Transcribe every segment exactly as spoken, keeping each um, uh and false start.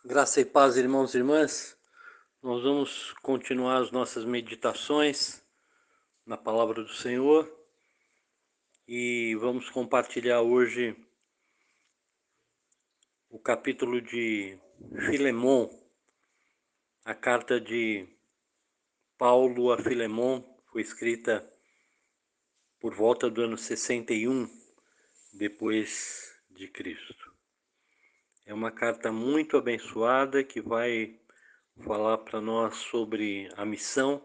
Graça e paz, irmãos e irmãs. Nós vamos continuar as nossas meditações na palavra do Senhor e vamos compartilhar hoje o capítulo de Filemon, a carta de Paulo a Filemon. Foi escrita por volta do ano sessenta e um depois de Cristo. É uma carta muito abençoada que vai falar para nós sobre a missão.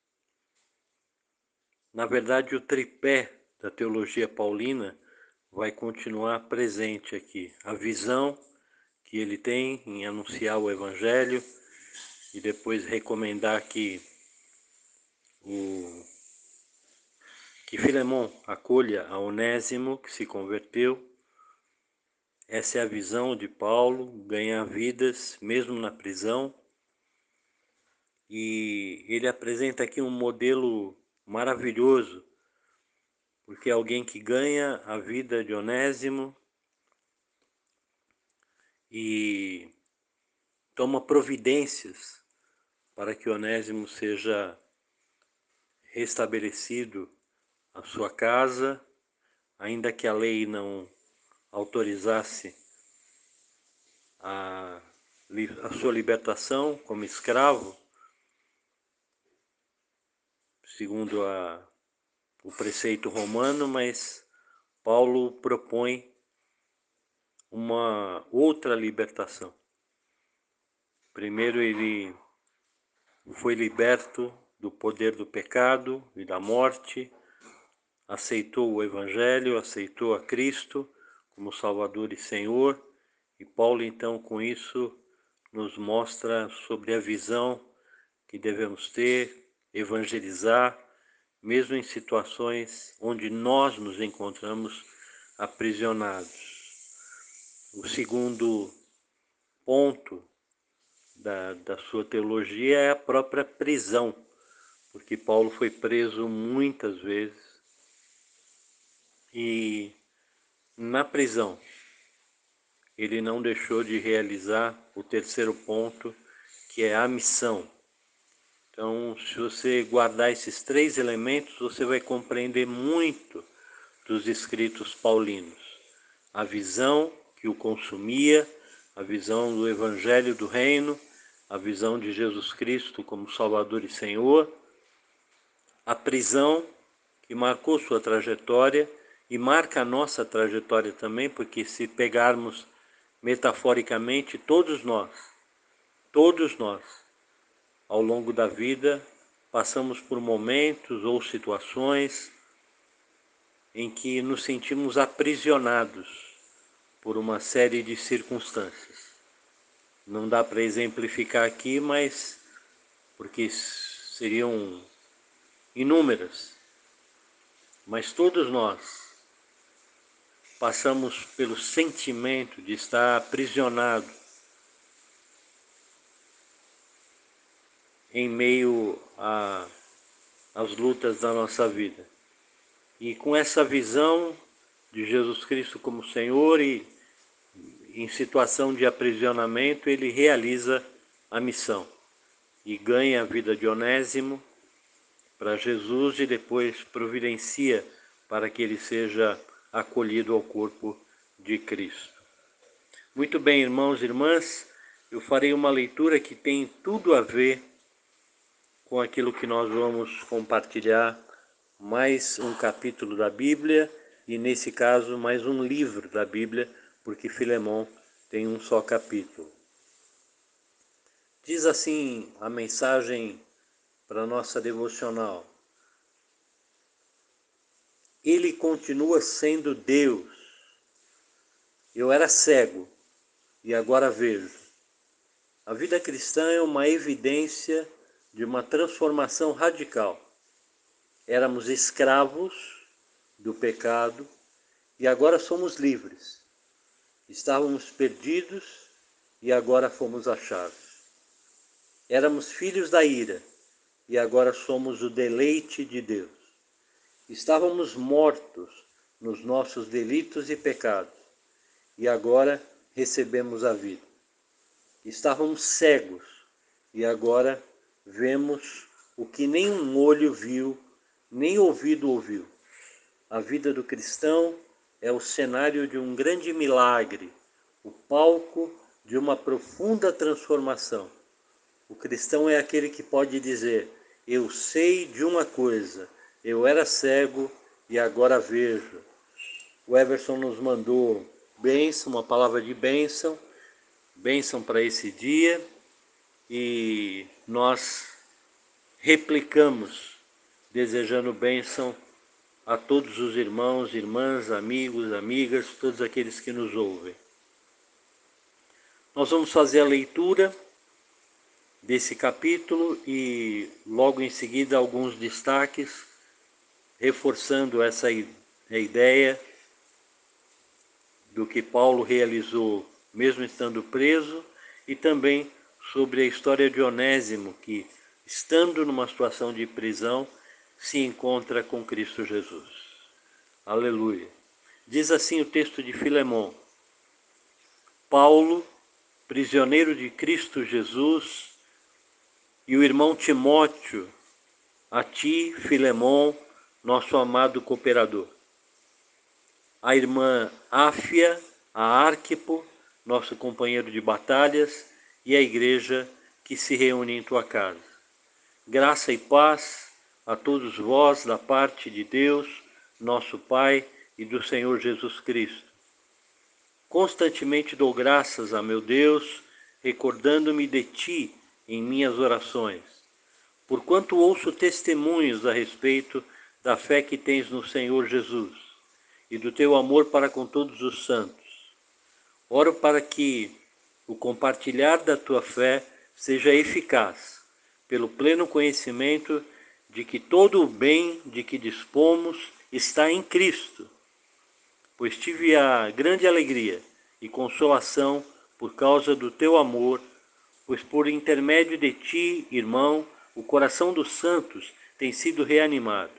Na verdade, o tripé da teologia paulina vai continuar presente aqui. A visão que ele tem em anunciar o Evangelho e depois recomendar que, o, que Filemon acolha a Onésimo, que se converteu. Essa é a visão de Paulo, ganhar vidas mesmo na prisão. E ele apresenta aqui um modelo maravilhoso, porque é alguém que ganha a vida de Onésimo e toma providências para que Onésimo seja restabelecido a sua casa, ainda que a lei não autorizasse a, a sua libertação como escravo, segundo a, o preceito romano, mas Paulo propõe uma outra libertação. Primeiro ele foi liberto do poder do pecado e da morte, aceitou o Evangelho, aceitou a Cristo como Salvador e Senhor, e Paulo então com isso nos mostra sobre a visão que devemos ter, evangelizar, mesmo em situações onde nós nos encontramos aprisionados. O segundo ponto da, da sua teologia é a própria prisão, porque Paulo foi preso muitas vezes e na prisão ele não deixou de realizar o terceiro ponto, que é a missão. Então, se você guardar esses três elementos, você vai compreender muito dos escritos paulinos. A visão que o consumia, a visão do Evangelho do Reino, a visão de Jesus Cristo como Salvador e Senhor, a prisão que marcou sua trajetória e marca a nossa trajetória também, porque se pegarmos metaforicamente, todos nós, todos nós, ao longo da vida, passamos por momentos ou situações em que nos sentimos aprisionados por uma série de circunstâncias. Não dá para exemplificar aqui, mas porque seriam inúmeras. Mas todos nós passamos pelo sentimento de estar aprisionado em meio a, às lutas da nossa vida. E com essa visão de Jesus Cristo como Senhor e em situação de aprisionamento, ele realiza a missão e ganha a vida de Onésimo para Jesus e depois providencia para que ele seja acolhido ao corpo de Cristo. Muito bem, irmãos e irmãs, eu farei uma leitura que tem tudo a ver com aquilo que nós vamos compartilhar, mais um capítulo da Bíblia e, nesse caso, mais um livro da Bíblia, porque Filemon tem um só capítulo. Diz assim a mensagem para a nossa devocional: Ele continua sendo Deus. Eu era cego e agora vejo. A vida cristã é uma evidência de uma transformação radical. Éramos escravos do pecado e agora somos livres. Estávamos perdidos e agora fomos achados. Éramos filhos da ira e agora somos o deleite de Deus. Estávamos mortos nos nossos delitos e pecados e agora recebemos a vida. Estávamos cegos e agora vemos o que nenhum olho viu, nem ouvido ouviu. A vida do cristão é o cenário de um grande milagre, o palco de uma profunda transformação. O cristão é aquele que pode dizer: eu sei de uma coisa, eu era cego e agora vejo. O Everson nos mandou bênção, uma palavra de bênção, bênção para esse dia, e nós replicamos, desejando bênção a todos os irmãos, irmãs, amigos, amigas, todos aqueles que nos ouvem. Nós vamos fazer a leitura desse capítulo e logo em seguida alguns destaques, reforçando essa ideia do que Paulo realizou mesmo estando preso, e também sobre a história de Onésimo, que, estando numa situação de prisão, se encontra com Cristo Jesus. Aleluia. Diz assim o texto de Filemão: Paulo, prisioneiro de Cristo Jesus, e o irmão Timóteo, a ti, Filemão, nosso amado cooperador. A irmã Áfia, a Arquipo, nosso companheiro de batalhas, e a igreja que se reúne em tua casa. Graça e paz a todos vós da parte de Deus, nosso Pai, e do Senhor Jesus Cristo. Constantemente dou graças a meu Deus, recordando-me de ti em minhas orações, porquanto ouço testemunhos a respeito da fé que tens no Senhor Jesus e do teu amor para com todos os santos. Oro para que o compartilhar da tua fé seja eficaz, pelo pleno conhecimento de que todo o bem de que dispomos está em Cristo, pois tive a grande alegria e consolação por causa do teu amor, pois por intermédio de ti, irmão, o coração dos santos tem sido reanimado.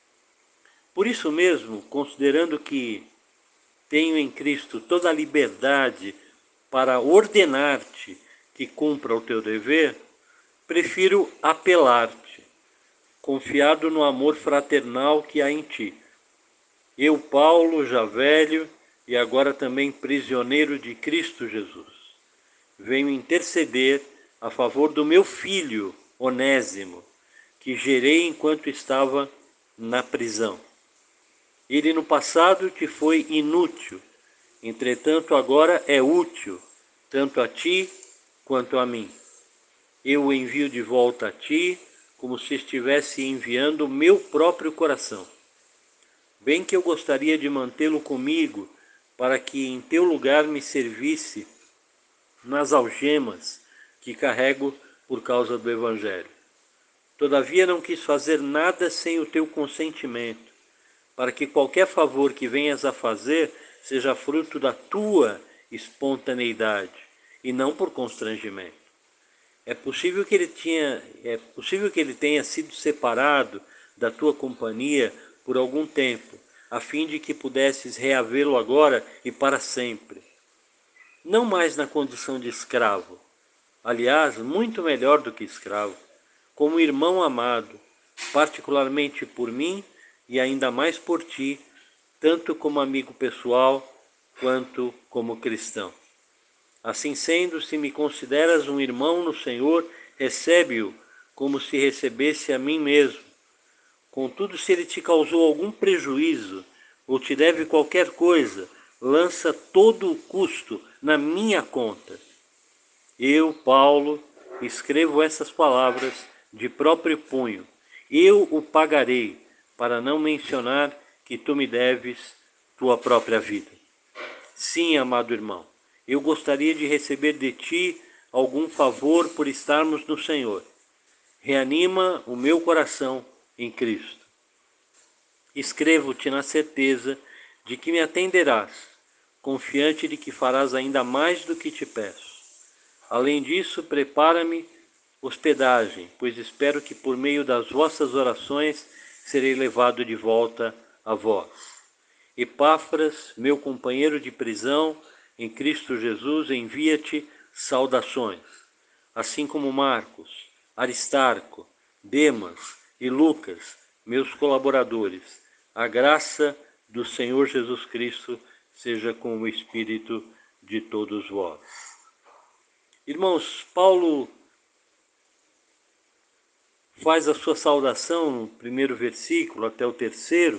Por isso mesmo, considerando que tenho em Cristo toda a liberdade para ordenar-te que cumpra o teu dever, prefiro apelar-te, confiado no amor fraternal que há em ti. Eu, Paulo, já velho e agora também prisioneiro de Cristo Jesus, venho interceder a favor do meu filho, Onésimo, que gerei enquanto estava na prisão. Ele no passado te foi inútil, entretanto agora é útil, tanto a ti quanto a mim. Eu o envio de volta a ti, como se estivesse enviando o meu próprio coração. Bem que eu gostaria de mantê-lo comigo, para que em teu lugar me servisse nas algemas que carrego por causa do Evangelho. Todavia não quis fazer nada sem o teu consentimento, para que qualquer favor que venhas a fazer seja fruto da tua espontaneidade e não por constrangimento. É possível que ele tinha, é possível que ele tenha sido separado da tua companhia por algum tempo, a fim de que pudesses reavê-lo agora e para sempre. Não mais na condição de escravo, aliás, muito melhor do que escravo, como irmão amado, particularmente por mim e ainda mais por ti, tanto como amigo pessoal quanto como cristão. Assim sendo, se me consideras um irmão no Senhor, recebe-o como se recebesse a mim mesmo. Contudo, se ele te causou algum prejuízo ou te deve qualquer coisa, lança todo o custo na minha conta. Eu, Paulo, escrevo essas palavras de próprio punho. Eu o pagarei, para não mencionar que tu me deves tua própria vida. Sim, amado irmão, eu gostaria de receber de ti algum favor por estarmos no Senhor. Reanima o meu coração em Cristo. Escrevo-te na certeza de que me atenderás, confiante de que farás ainda mais do que te peço. Além disso, prepara-me hospedagem, pois espero que por meio das vossas orações serei levado de volta a vós. Epáfras, meu companheiro de prisão em Cristo Jesus, envia-te saudações, assim como Marcos, Aristarco, Demas e Lucas, meus colaboradores. A graça do Senhor Jesus Cristo seja com o espírito de todos vós. Irmãos, Paulo faz a sua saudação no primeiro versículo até o terceiro,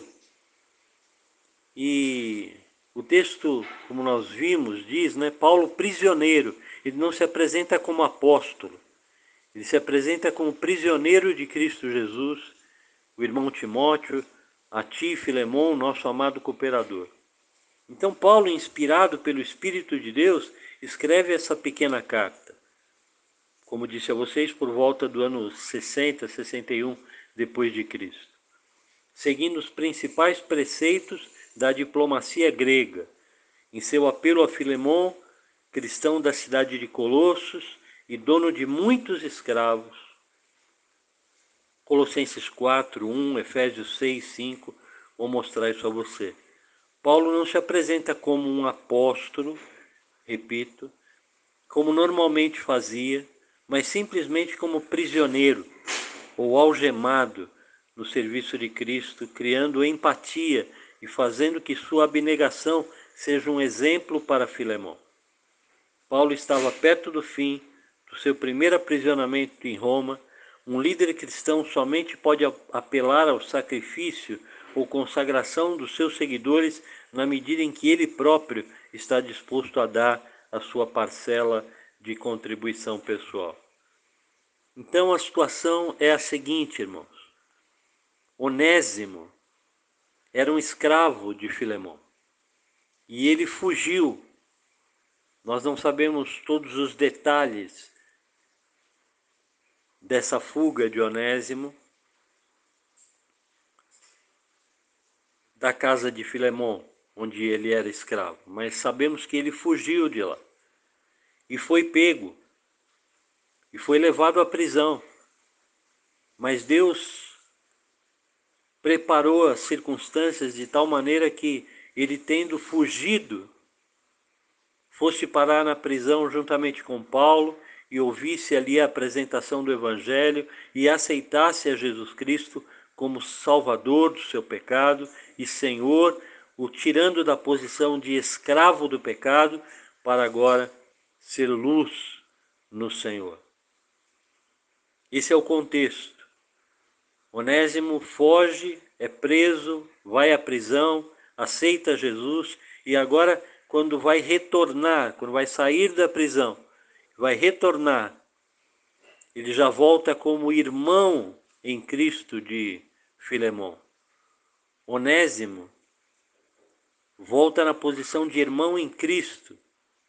e o texto, como nós vimos, diz, né, Paulo prisioneiro. Ele não se apresenta como apóstolo, ele se apresenta como prisioneiro de Cristo Jesus, o irmão Timóteo, a ti, Filemon, nosso amado cooperador. Então Paulo, inspirado pelo Espírito de Deus, escreve essa pequena carta. Como disse a vocês, por volta do ano sessenta, sessenta e um depois de Cristo, seguindo os principais preceitos da diplomacia grega, em seu apelo a Filemon, cristão da cidade de Colossos e dono de muitos escravos. Colossenses quatro, um, Efésios seis, cinco, vou mostrar isso a você. Paulo não se apresenta como um apóstolo, repito, como normalmente fazia, mas simplesmente como prisioneiro ou algemado no serviço de Cristo, criando empatia e fazendo que sua abnegação seja um exemplo para Filemon. Paulo estava perto do fim do seu primeiro aprisionamento em Roma. Um líder cristão somente pode apelar ao sacrifício ou consagração dos seus seguidores na medida em que ele próprio está disposto a dar a sua parcela de contribuição pessoal. Então a situação é a seguinte, irmãos. Onésimo era um escravo de Filemon e ele fugiu. Nós não sabemos todos os detalhes dessa fuga de Onésimo da casa de Filemon, onde ele era escravo, mas sabemos que ele fugiu de lá e foi pego e foi levado à prisão. Mas Deus preparou as circunstâncias de tal maneira que ele, tendo fugido, fosse parar na prisão juntamente com Paulo e ouvisse ali a apresentação do Evangelho e aceitasse a Jesus Cristo como Salvador do seu pecado e Senhor, o tirando da posição de escravo do pecado para agora ser luz no Senhor. Esse é o contexto. Onésimo foge, é preso, vai à prisão, aceita Jesus e agora, quando vai retornar, quando vai sair da prisão, vai retornar, ele já volta como irmão em Cristo de Filemon. Onésimo volta na posição de irmão em Cristo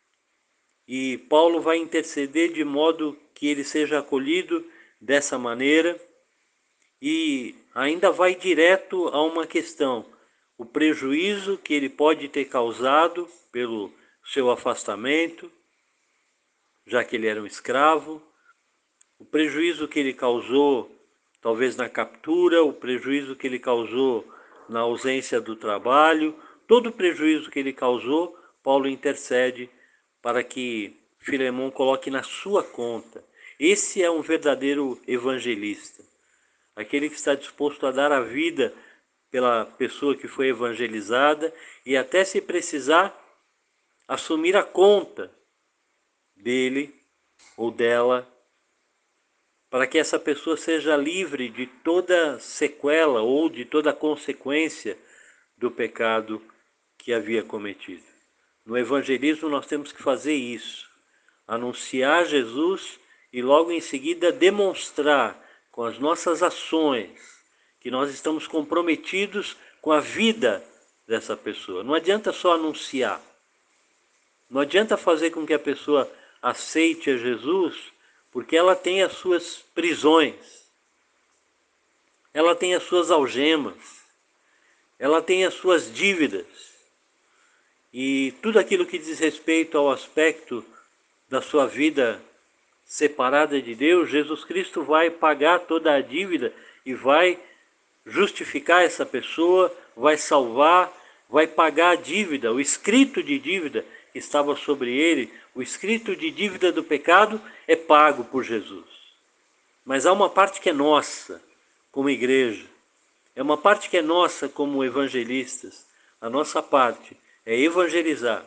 e Paulo vai interceder de modo que ele seja acolhido dessa maneira e ainda vai direto a uma questão: o prejuízo que ele pode ter causado pelo seu afastamento, já que ele era um escravo, o prejuízo que ele causou talvez na captura, o prejuízo que ele causou na ausência do trabalho, todo o prejuízo que ele causou, Paulo intercede para que Filemon coloque na sua conta. Esse é um verdadeiro evangelista, aquele que está disposto a dar a vida pela pessoa que foi evangelizada e até, se precisar, assumir a conta dele ou dela, para que essa pessoa seja livre de toda sequela ou de toda consequência do pecado que havia cometido. No evangelismo nós temos que fazer isso, anunciar Jesus e logo em seguida demonstrar com as nossas ações que nós estamos comprometidos com a vida dessa pessoa. Não adianta só anunciar, não adianta fazer com que a pessoa aceite a Jesus, porque ela tem as suas prisões, ela tem as suas algemas, ela tem as suas dívidas, e tudo aquilo que diz respeito ao aspecto da sua vida separada de Deus, Jesus Cristo vai pagar toda a dívida e vai justificar essa pessoa, vai salvar, vai pagar a dívida, o escrito de dívida que estava sobre ele, o escrito de dívida do pecado é pago por Jesus. Mas há uma parte que é nossa, como igreja. É uma parte que é nossa como evangelistas. A nossa parte é evangelizar,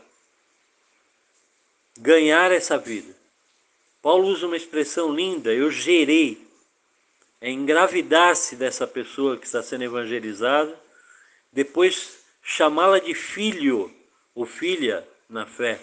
ganhar essa vida. Paulo usa uma expressão linda, eu gerei. É engravidar-se dessa pessoa que está sendo evangelizada, depois chamá-la de filho ou filha na fé.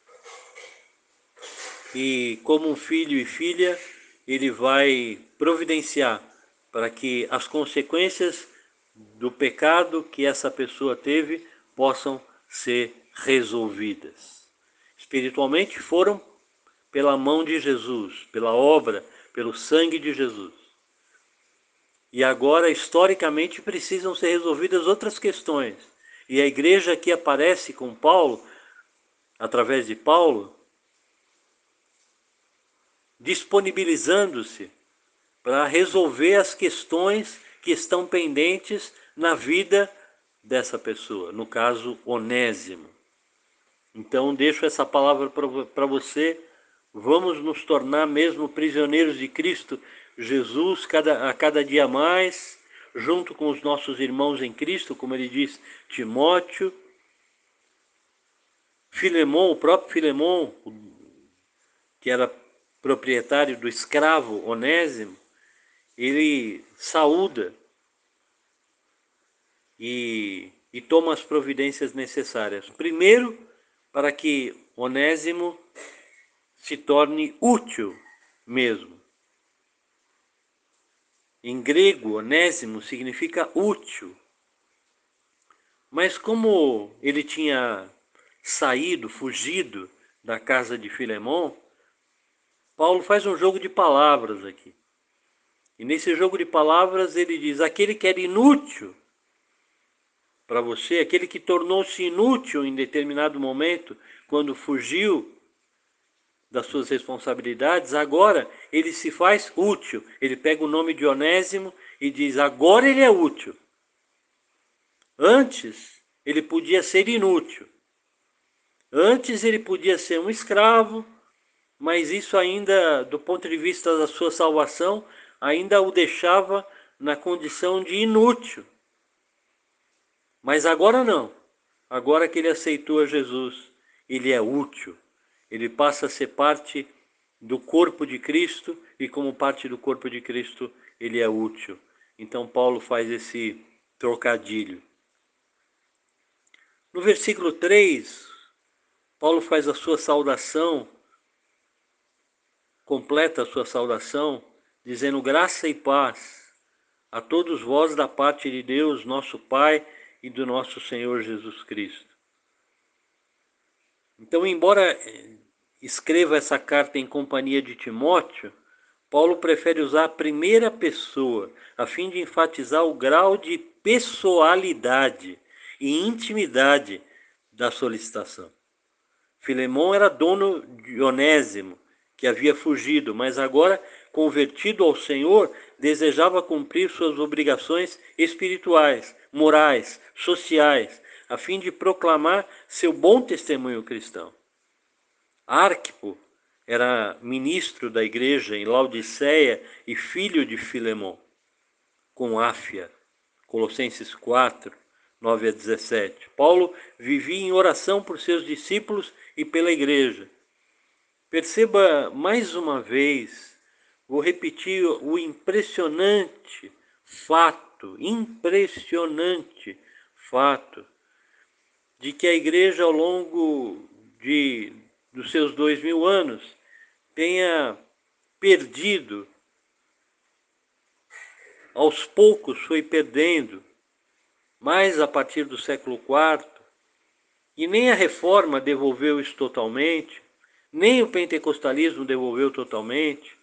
E como um filho e filha, ele vai providenciar para que as consequências do pecado que essa pessoa teve possam ser resolvidas. Espiritualmente foram pela mão de Jesus, pela obra, pelo sangue de Jesus. E agora, historicamente, precisam ser resolvidas outras questões. E a igreja aqui aparece com Paulo, através de Paulo, disponibilizando-se para resolver as questões que estão pendentes na vida dessa pessoa, no caso, Onésimo. Então, deixo essa palavra para você. Vamos nos tornar mesmo prisioneiros de Cristo Jesus cada, a cada dia mais, junto com os nossos irmãos em Cristo, como ele diz, Timóteo, Filemon, o próprio Filemon, que era proprietário do escravo Onésimo, ele saúda e, e toma as providências necessárias. Primeiro, para que Onésimo se torne útil mesmo. Em grego, Onésimo significa útil. Mas como ele tinha saído, fugido da casa de Filemon, Paulo faz um jogo de palavras aqui. E nesse jogo de palavras ele diz, aquele que era inútil para você, aquele que tornou-se inútil em determinado momento, quando fugiu das suas responsabilidades, agora ele se faz útil. Ele pega o nome de Onésimo e diz, agora ele é útil. Antes, ele podia ser inútil. Antes, ele podia ser um escravo, mas isso ainda, do ponto de vista da sua salvação, ainda o deixava na condição de inútil. Mas agora não. Agora que ele aceitou a Jesus, ele é útil. Ele passa a ser parte do corpo de Cristo e como parte do corpo de Cristo ele é útil. Então Paulo faz esse trocadilho. No versículo três, Paulo faz a sua saudação, completa a sua saudação, dizendo graça e paz a todos vós da parte de Deus, nosso Pai e do nosso Senhor Jesus Cristo. Então, embora escreva essa carta em companhia de Timóteo, Paulo prefere usar a primeira pessoa, a fim de enfatizar o grau de pessoalidade e intimidade da solicitação. Filemon era dono de Onésimo, que havia fugido, mas agora, convertido ao Senhor, desejava cumprir suas obrigações espirituais, morais, sociais, a fim de proclamar seu bom testemunho cristão. Arquipo era ministro da igreja em Laodiceia e filho de Filemon, com Áfia, Colossenses quatro, nove a dezessete. Paulo vivia em oração por seus discípulos e pela igreja. Perceba mais uma vez, vou repetir o impressionante fato, impressionante fato, de que a igreja ao longo de, dos seus dois mil anos tenha perdido, aos poucos foi perdendo, mais a partir do século quarto, e nem a reforma devolveu isso totalmente, nem o pentecostalismo devolveu totalmente,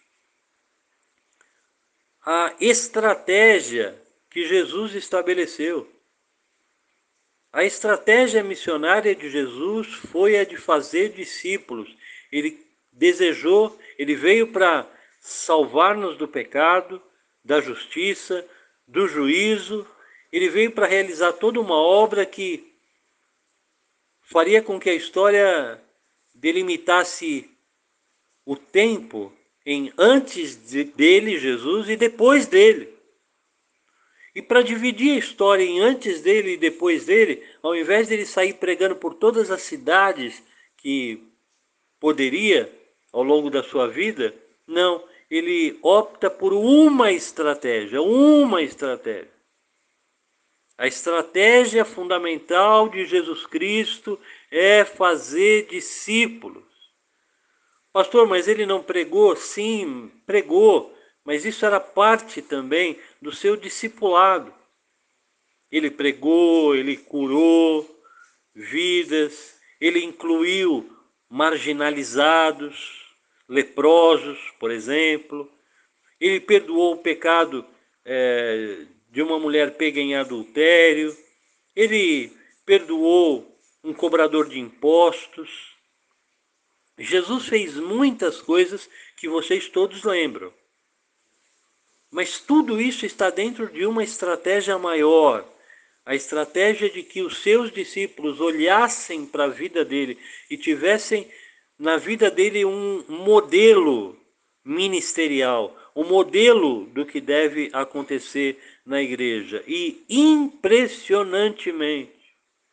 a estratégia que Jesus estabeleceu. A estratégia missionária de Jesus foi a de fazer discípulos. Ele desejou, ele veio para salvar-nos do pecado, da justiça, do juízo. Ele veio para realizar toda uma obra que faria com que a história delimitasse o tempo em antes de, dele, Jesus, e depois dele. E para dividir a história em antes dele e depois dele, ao invés dele sair pregando por todas as cidades que poderia ao longo da sua vida, não, ele opta por uma estratégia, uma estratégia. A estratégia fundamental de Jesus Cristo é fazer discípulos. Pastor, mas ele não pregou? Sim, pregou, mas isso era parte também do seu discipulado. Ele pregou, ele curou vidas, ele incluiu marginalizados, leprosos, por exemplo. Ele perdoou o pecado é, de uma mulher pega em adultério. Ele perdoou um cobrador de impostos. Jesus fez muitas coisas que vocês todos lembram. Mas tudo isso está dentro de uma estratégia maior. A estratégia de que os seus discípulos olhassem para a vida dele e tivessem na vida dele um modelo ministerial, um modelo do que deve acontecer na igreja. E impressionantemente,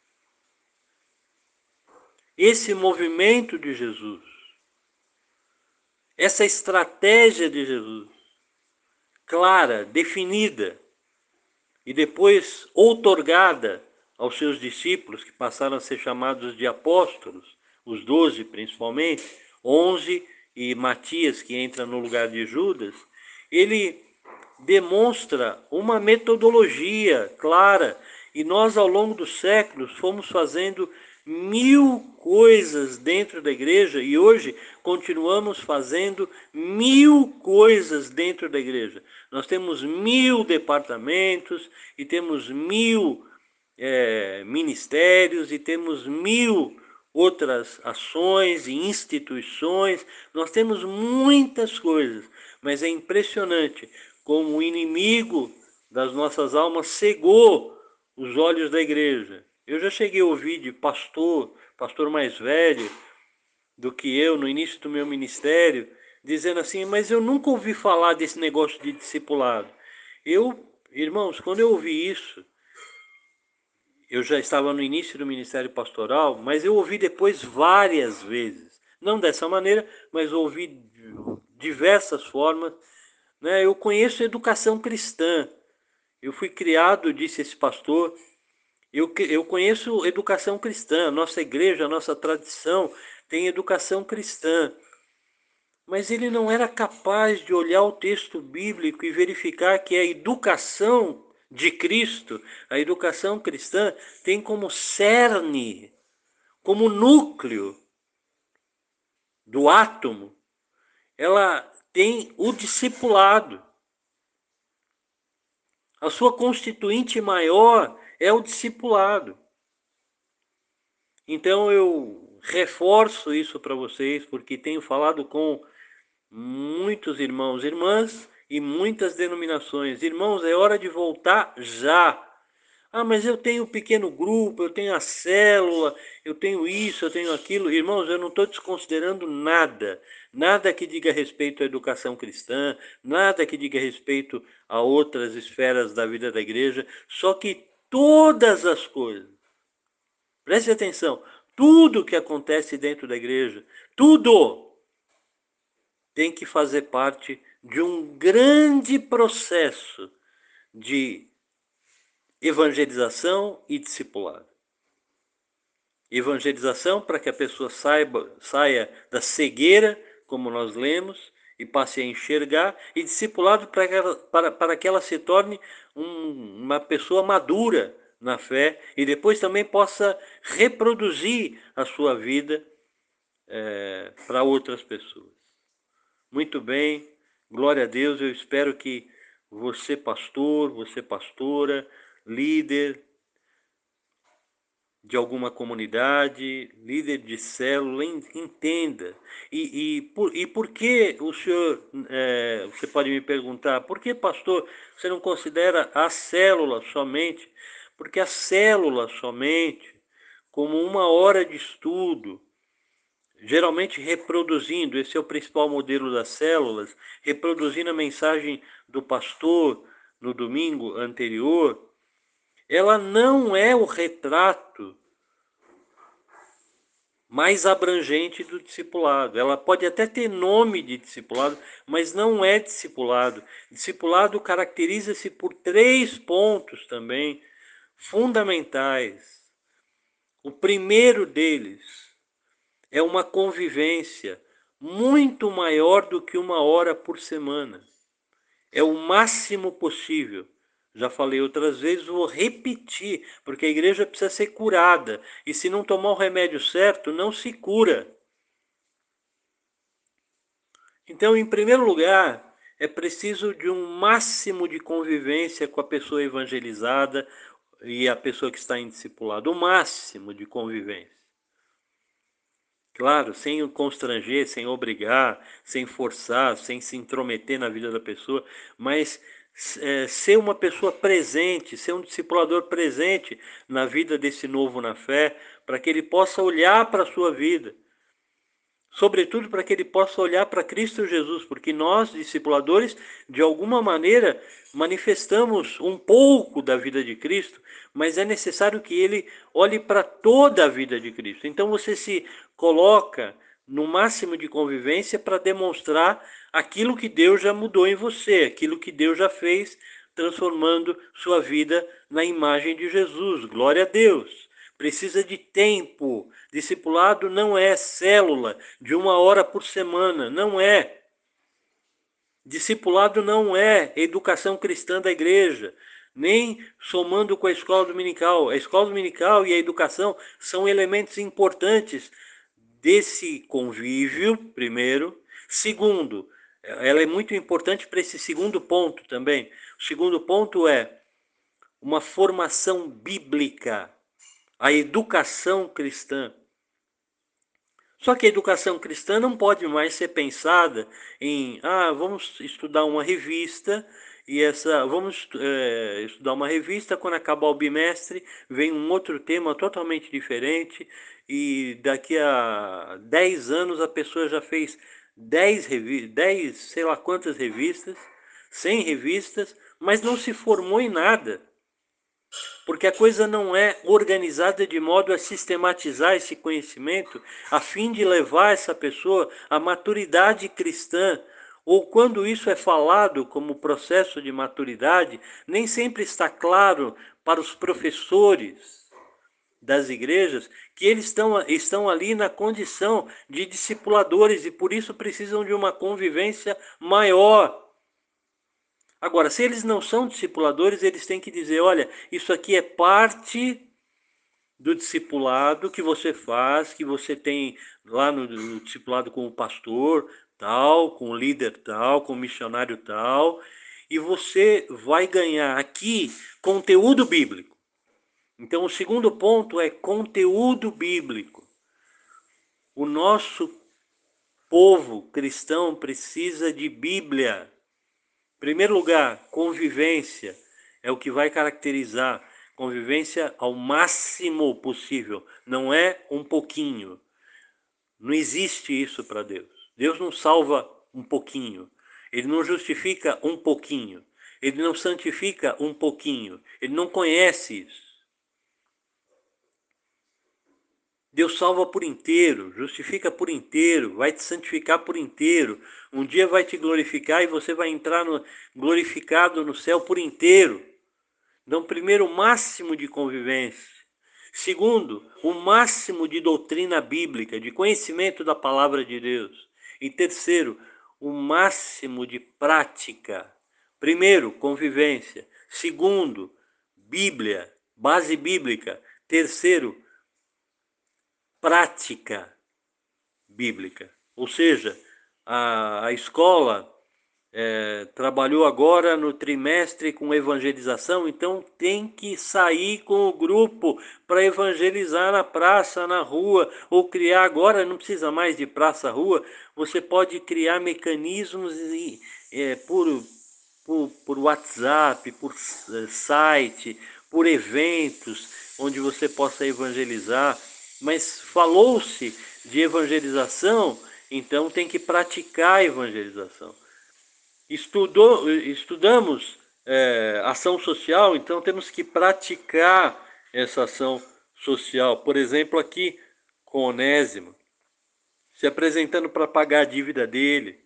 esse movimento de Jesus, essa estratégia de Jesus, clara, definida, e depois outorgada aos seus discípulos, que passaram a ser chamados de apóstolos, os doze principalmente, onze e Matias, que entra no lugar de Judas, ele demonstra uma metodologia clara, e nós ao longo dos séculos fomos fazendo mil coisas dentro da igreja e hoje continuamos fazendo mil coisas dentro da igreja. Nós temos mil departamentos e temos mil é, ministérios e temos mil outras ações e instituições. Nós temos muitas coisas, mas é impressionante como o inimigo das nossas almas cegou os olhos da igreja. Eu já cheguei a ouvir de pastor, pastor mais velho do que eu, no início do meu ministério, dizendo assim, mas eu nunca ouvi falar desse negócio de discipulado. Eu, irmãos, quando eu ouvi isso, eu já estava no início do ministério pastoral, mas eu ouvi depois várias vezes. Não dessa maneira, mas ouvi de diversas formas. Né? Eu conheço educação cristã. Eu fui criado, disse esse pastor, eu, eu conheço educação cristã. Nossa igreja, a nossa tradição tem educação cristã. Mas ele não era capaz de olhar o texto bíblico e verificar que a educação de Cristo, a educação cristã, tem como cerne, como núcleo do átomo, ela tem o discipulado. A sua constituinte maior é o discipulado. Então eu reforço isso para vocês, porque tenho falado com muitos irmãos e irmãs e muitas denominações. Irmãos, é hora de voltar já. Ah, mas eu tenho um pequeno grupo, eu tenho a célula, eu tenho isso, eu tenho aquilo. Irmãos, eu não estou desconsiderando nada. Nada que diga respeito à educação cristã, nada que diga respeito a outras esferas da vida da igreja. Só que todas as coisas, preste atenção, tudo que acontece dentro da igreja, tudo tem que fazer parte de um grande processo de evangelização e discipulado. Evangelização para que a pessoa saiba, saia da cegueira, como nós lemos, e passe a enxergar, e discipulado para que ela, para, para que ela se torne um, uma pessoa madura na fé e depois também possa reproduzir a sua vida é, para outras pessoas. Muito bem, glória a Deus, eu espero que você pastor, você pastora, líder de alguma comunidade, líder de célula, entenda. E, e, por, e por que o senhor, é, você pode me perguntar, por que, pastor, você não considera a célula somente? Porque a célula somente, como uma hora de estudo, geralmente reproduzindo, esse é o principal modelo das células, reproduzindo a mensagem do pastor no domingo anterior, ela não é o retrato mais abrangente do discipulado. Ela pode até ter nome de discipulado, mas não é discipulado. Discipulado caracteriza-se por três pontos também fundamentais. O primeiro deles é uma convivência muito maior do que uma hora por semana. É o máximo possível. Já falei outras vezes, vou repetir, porque a igreja precisa ser curada. E se não tomar o remédio certo, não se cura. Então, em primeiro lugar, é preciso de um máximo de convivência com a pessoa evangelizada e a pessoa que está em discipulado. O máximo de convivência. Claro, sem o constranger, sem obrigar, sem forçar, sem se intrometer na vida da pessoa, mas é, ser uma pessoa presente, ser um discipulador presente na vida desse novo na fé, para que ele possa olhar para a sua vida. Sobretudo para que ele possa olhar para Cristo Jesus, porque nós, discipuladores, de alguma maneira, manifestamos um pouco da vida de Cristo, mas é necessário que ele olhe para toda a vida de Cristo. Então você se coloca no máximo de convivência para demonstrar aquilo que Deus já mudou em você, aquilo que Deus já fez, transformando sua vida na imagem de Jesus. Glória a Deus! Precisa de tempo. Discipulado não é célula de uma hora por semana, não é. Discipulado não é educação cristã da igreja, nem somando com a escola dominical. A escola dominical e a educação são elementos importantes desse convívio, primeiro. Segundo, ela é muito importante para esse segundo ponto também. O segundo ponto é uma formação bíblica, a educação cristã. Só que a educação cristã não pode mais ser pensada em, ah, vamos estudar uma revista, e essa, vamos é, estudar uma revista, quando acabar o bimestre, vem um outro tema totalmente diferente, e daqui a dez anos a pessoa já fez dez, revi dez sei lá quantas revistas, cem revistas, mas não se formou em nada. Porque a coisa não é organizada de modo a sistematizar esse conhecimento, a fim de levar essa pessoa à maturidade cristã. Ou quando isso é falado como processo de maturidade, nem sempre está claro para os professores das igrejas que eles estão, estão ali na condição de discipuladores e por isso precisam de uma convivência maior. Agora, se eles não são discipuladores, eles têm que dizer, olha, isso aqui é parte do discipulado que você faz, que você tem lá no, no discipulado com o pastor tal, com o líder tal, com o missionário tal, e você vai ganhar aqui conteúdo bíblico. Então, o segundo ponto é conteúdo bíblico. O nosso povo cristão precisa de Bíblia. Em primeiro lugar, convivência é o que vai caracterizar. Convivência ao máximo possível, não é um pouquinho. Não existe isso para Deus. Deus não salva um pouquinho. Ele não justifica um pouquinho. Ele não santifica um pouquinho. Ele não conhece isso. Deus salva por inteiro, justifica por inteiro, vai te santificar por inteiro. Um dia vai te glorificar e você vai entrar no, glorificado no céu por inteiro. Então, primeiro, o máximo de convivência. Segundo, o máximo de doutrina bíblica, de conhecimento da palavra de Deus. E terceiro, o máximo de prática. Primeiro, convivência. Segundo, Bíblia, base bíblica. Terceiro, prática bíblica. Ou seja, a, a escola é, trabalhou agora no trimestre com evangelização, então tem que sair com o grupo para evangelizar na praça, na rua, ou criar agora, não precisa mais de praça-rua, você pode criar mecanismos e, é, por, por, por WhatsApp, por site, por eventos, onde você possa evangelizar. Mas falou-se de evangelização, então tem que praticar a evangelização. Estudou, estudamos é, ação social, então temos que praticar essa ação social. Por exemplo, aqui com Onésimo, se apresentando para pagar a dívida dele.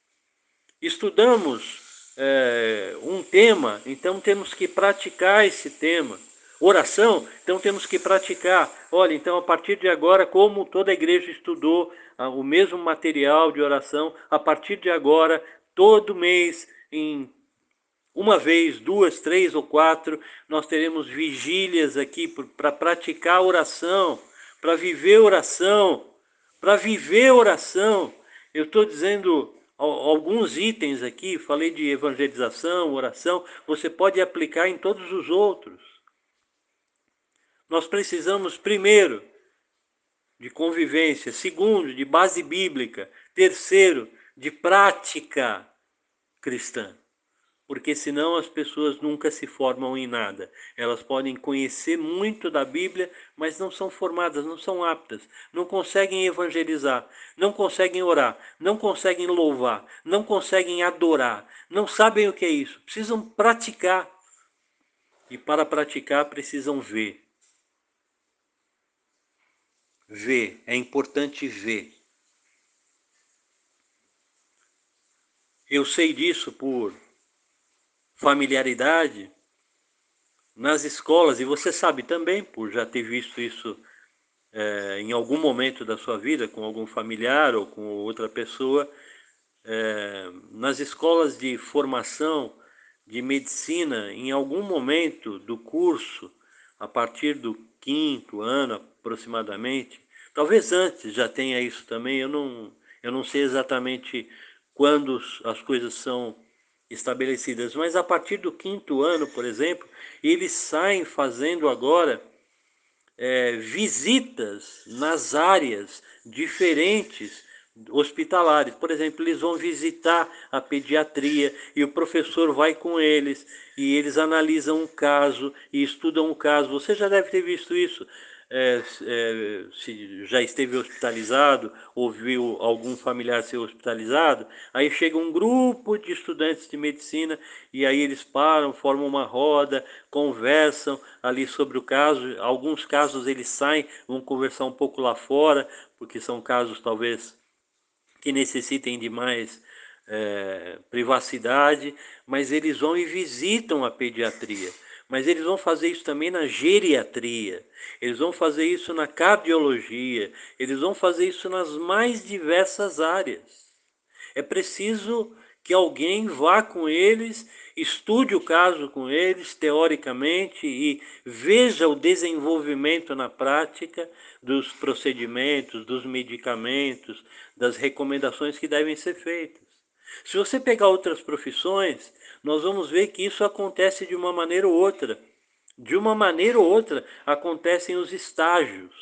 Estudamos é, um tema, então temos que praticar esse tema. Oração, então temos que praticar. Olha, então a partir de agora, como toda a igreja estudou ah, o mesmo material de oração, a partir de agora, todo mês, em uma vez, duas, três ou quatro, nós teremos vigílias aqui para praticar oração, para viver oração, para viver oração. Eu estou dizendo alguns itens aqui, falei de evangelização, oração, você pode aplicar em todos os outros. Nós precisamos, primeiro, de convivência, segundo, de base bíblica, terceiro, de prática cristã. Porque senão as pessoas nunca se formam em nada. Elas podem conhecer muito da Bíblia, mas não são formadas, não são aptas, não conseguem evangelizar, não conseguem orar, não conseguem louvar, não conseguem adorar, não sabem o que é isso. Precisam praticar. E para praticar precisam ver. Ver, é importante ver. Eu sei disso por familiaridade nas escolas, e você sabe também, por já ter visto isso é, em algum momento da sua vida, com algum familiar ou com outra pessoa, é, nas escolas de formação de medicina, em algum momento do curso, a partir do quinto ano aproximadamente, talvez antes já tenha isso também, eu não, eu não sei exatamente quando as coisas são estabelecidas, mas a partir do quinto ano, por exemplo, eles saem fazendo agora é, visitas nas áreas diferentes hospitalares. Por exemplo, eles vão visitar a pediatria e o professor vai com eles e eles analisam um caso e estudam um caso. Você já deve ter visto isso. É, é, se já esteve hospitalizado, ou viu algum familiar ser hospitalizado, aí chega um grupo de estudantes de medicina e aí eles param, formam uma roda, conversam ali sobre o caso. Alguns casos eles saem, vão conversar um pouco lá fora, porque são casos talvez que necessitem de mais é, privacidade, mas eles vão e visitam a pediatria. Mas eles vão fazer isso também na geriatria, eles vão fazer isso na cardiologia, eles vão fazer isso nas mais diversas áreas. É preciso que alguém vá com eles, estude o caso com eles, teoricamente, e veja o desenvolvimento na prática dos procedimentos, dos medicamentos, das recomendações que devem ser feitas. Se você pegar outras profissões, nós vamos ver que isso acontece de uma maneira ou outra. De uma maneira ou outra, acontecem os estágios.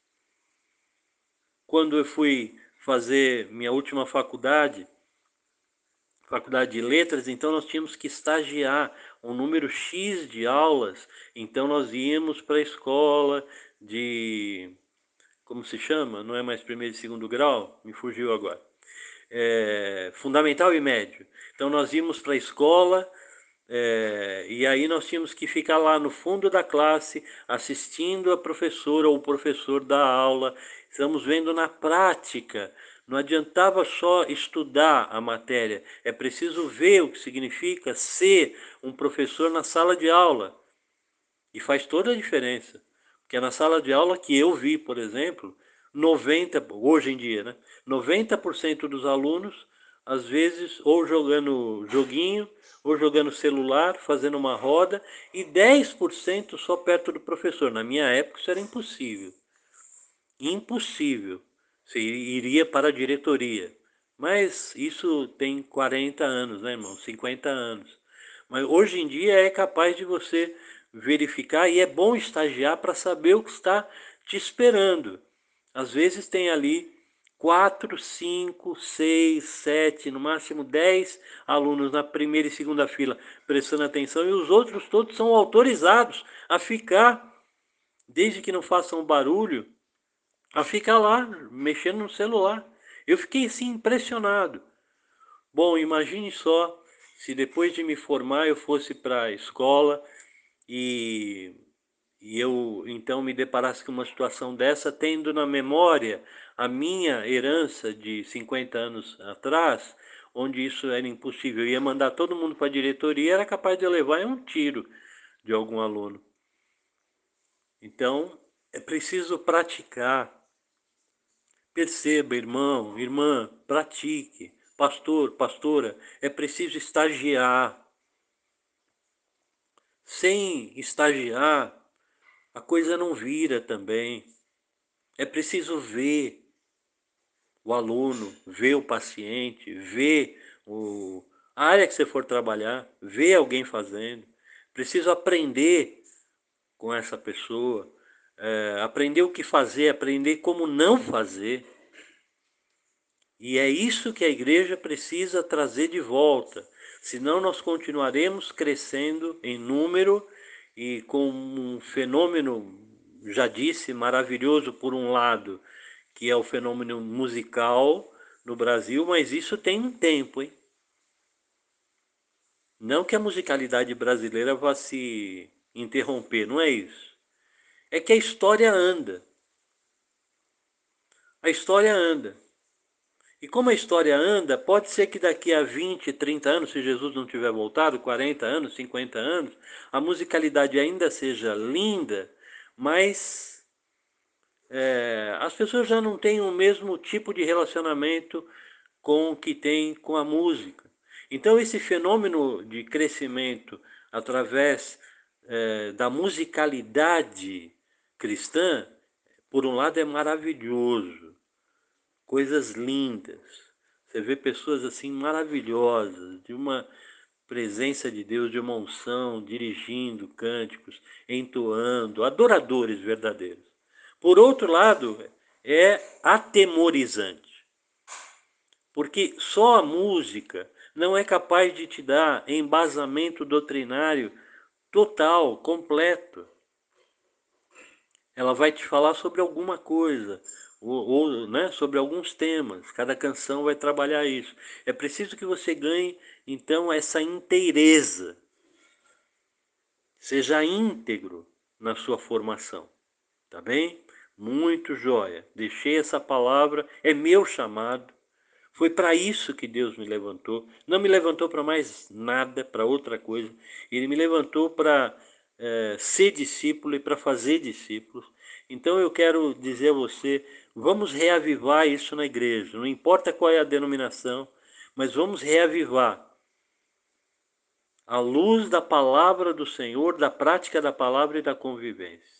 Quando eu fui fazer minha última faculdade, faculdade de letras, então nós tínhamos que estagiar um número X de aulas, então nós íamos para a escola de, como se chama? Não é mais primeiro e segundo grau? Me fugiu agora. É, fundamental e médio. Então nós íamos para a escola, é, e aí nós tínhamos que ficar lá no fundo da classe, assistindo a professora ou o professor da aula. Estamos vendo na prática. Não adiantava só estudar a matéria, é preciso ver o que significa ser um professor na sala de aula. E faz toda a diferença. Porque é na sala de aula que eu vi, por exemplo, noventa, hoje em dia, né? noventa por cento dos alunos, às vezes, ou jogando joguinho, ou jogando celular, fazendo uma roda, e dez por cento só perto do professor. Na minha época isso era impossível. Impossível. Você iria para a diretoria. Mas isso tem quarenta anos, né, irmão? cinquenta anos. Mas hoje em dia é capaz de você verificar, e é bom estagiar para saber o que está te esperando. Às vezes tem ali quatro, cinco, seis, sete, no máximo dez alunos na primeira e segunda fila prestando atenção, e os outros todos são autorizados a ficar, desde que não façam barulho, a ficar lá, mexendo no celular. Eu fiquei assim impressionado. Bom, imagine só se depois de me formar eu fosse para a escola e, e eu então me deparasse com uma situação dessa, tendo na memória a minha herança de cinquenta anos atrás, onde isso era impossível. Eu ia mandar todo mundo para a diretoria, era capaz de eu levar um tiro de algum aluno. Então, é preciso praticar. Perceba, irmão, irmã, pratique. Pastor, pastora, é preciso estagiar. Sem estagiar, a coisa não vira também. É preciso ver o aluno, ver o paciente, ver o, a área que você for trabalhar, ver alguém fazendo. Preciso aprender com essa pessoa, é, aprender o que fazer, aprender como não fazer. E é isso que a igreja precisa trazer de volta. Senão nós continuaremos crescendo em número e com um fenômeno, já disse, maravilhoso por um lado, que é o fenômeno musical no Brasil, mas isso tem um tempo, hein? Não que a musicalidade brasileira vá se interromper, não é isso. É que a história anda. A história anda. E como a história anda, pode ser que daqui a vinte, trinta anos, se Jesus não tiver voltado, quarenta anos, cinquenta anos, a musicalidade ainda seja linda, mas é, as pessoas já não têm o mesmo tipo de relacionamento com o que tem com a música. Então esse fenômeno de crescimento através é, da musicalidade cristã, por um lado é maravilhoso, coisas lindas. Você vê pessoas assim maravilhosas, de uma presença de Deus, de uma unção, dirigindo cânticos, entoando, adoradores verdadeiros. Por outro lado, é atemorizante, porque só a música não é capaz de te dar embasamento doutrinário total, completo. Ela vai te falar sobre alguma coisa, ou, ou né, sobre alguns temas. Cada canção vai trabalhar isso. É preciso que você ganhe, então, essa inteireza. Seja íntegro na sua formação. Tá bem? Muito jóia. Deixei essa palavra, é meu chamado. Foi para isso que Deus me levantou. Não me levantou para mais nada, para outra coisa. Ele me levantou para é, ser discípulo e para fazer discípulos. Então eu quero dizer a você, vamos reavivar isso na igreja. Não importa qual é a denominação, mas vamos reavivar à luz da palavra do Senhor, da prática da palavra e da convivência.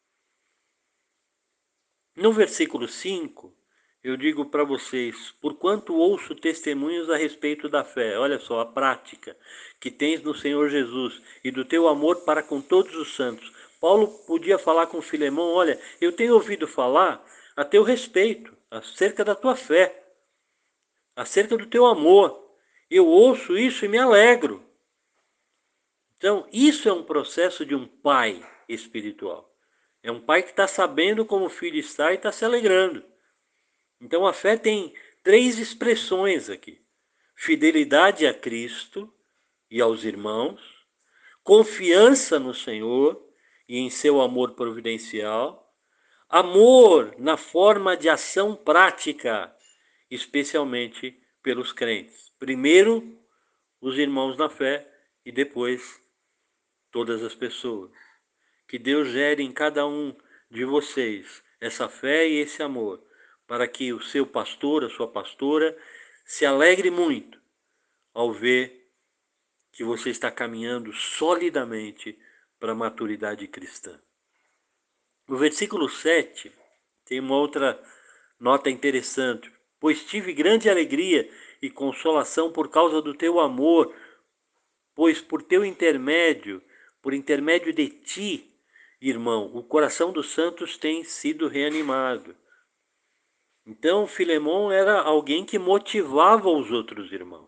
No versículo cinco, eu digo para vocês, porquanto ouço testemunhos a respeito da fé, olha só, a prática que tens no Senhor Jesus e do teu amor para com todos os santos. Paulo podia falar com Filemão, olha, eu tenho ouvido falar a teu respeito, acerca da tua fé, acerca do teu amor. Eu ouço isso e me alegro. Então, isso é um processo de um pai espiritual. É um pai que está sabendo como o filho está e está se alegrando. Então a fé tem três expressões aqui: fidelidade a Cristo e aos irmãos, confiança no Senhor e em seu amor providencial, amor na forma de ação prática, especialmente pelos crentes. Primeiro os irmãos na fé e depois todas as pessoas. Que Deus gere em cada um de vocês essa fé e esse amor, para que o seu pastor, a sua pastora, se alegre muito ao ver que você está caminhando solidamente para a maturidade cristã. No versículo sete, tem uma outra nota interessante. Pois tive grande alegria e consolação por causa do teu amor, pois por teu intermédio, por intermédio de ti, irmão, o coração dos santos tem sido reanimado. Então, Filemão era alguém que motivava os outros irmãos.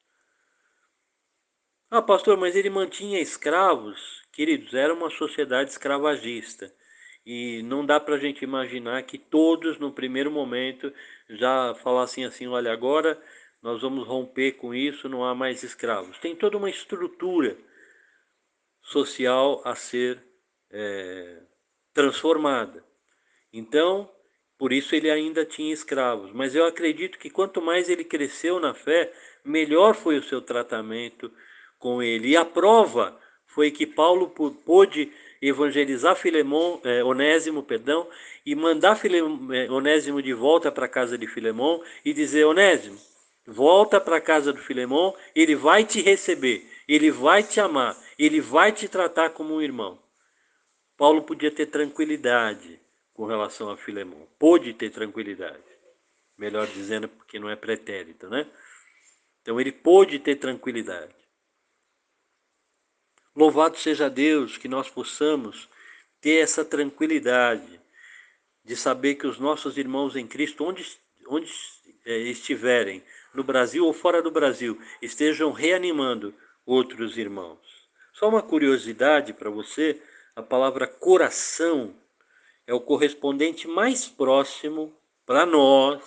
Ah, pastor, mas ele mantinha escravos? Queridos, era uma sociedade escravagista. e não dá para a gente imaginar que todos, no primeiro momento, já falassem assim, olha, agora nós vamos romper com isso, não há mais escravos. Tem toda uma estrutura social a ser é, transformada. Então, por isso ele ainda tinha escravos. Mas eu acredito que quanto mais ele cresceu na fé, melhor foi o seu tratamento com ele. E a prova foi que Paulo pôde evangelizar Filemon, eh, Onésimo, perdão, e mandar Filemon, eh, Onésimo de volta para a casa de Filemon e dizer, Onésimo, volta para a casa do Filemon, ele vai te receber, ele vai te amar, ele vai te tratar como um irmão. Paulo podia ter tranquilidade com relação a Filemon. Pôde ter tranquilidade. Melhor dizendo, porque não é pretérito, né? Então ele pôde ter tranquilidade. Louvado seja Deus que nós possamos ter essa tranquilidade de saber que os nossos irmãos em Cristo, onde, onde estiverem, no Brasil ou fora do Brasil, estejam reanimando outros irmãos. Só uma curiosidade para você, a palavra coração é o correspondente mais próximo para nós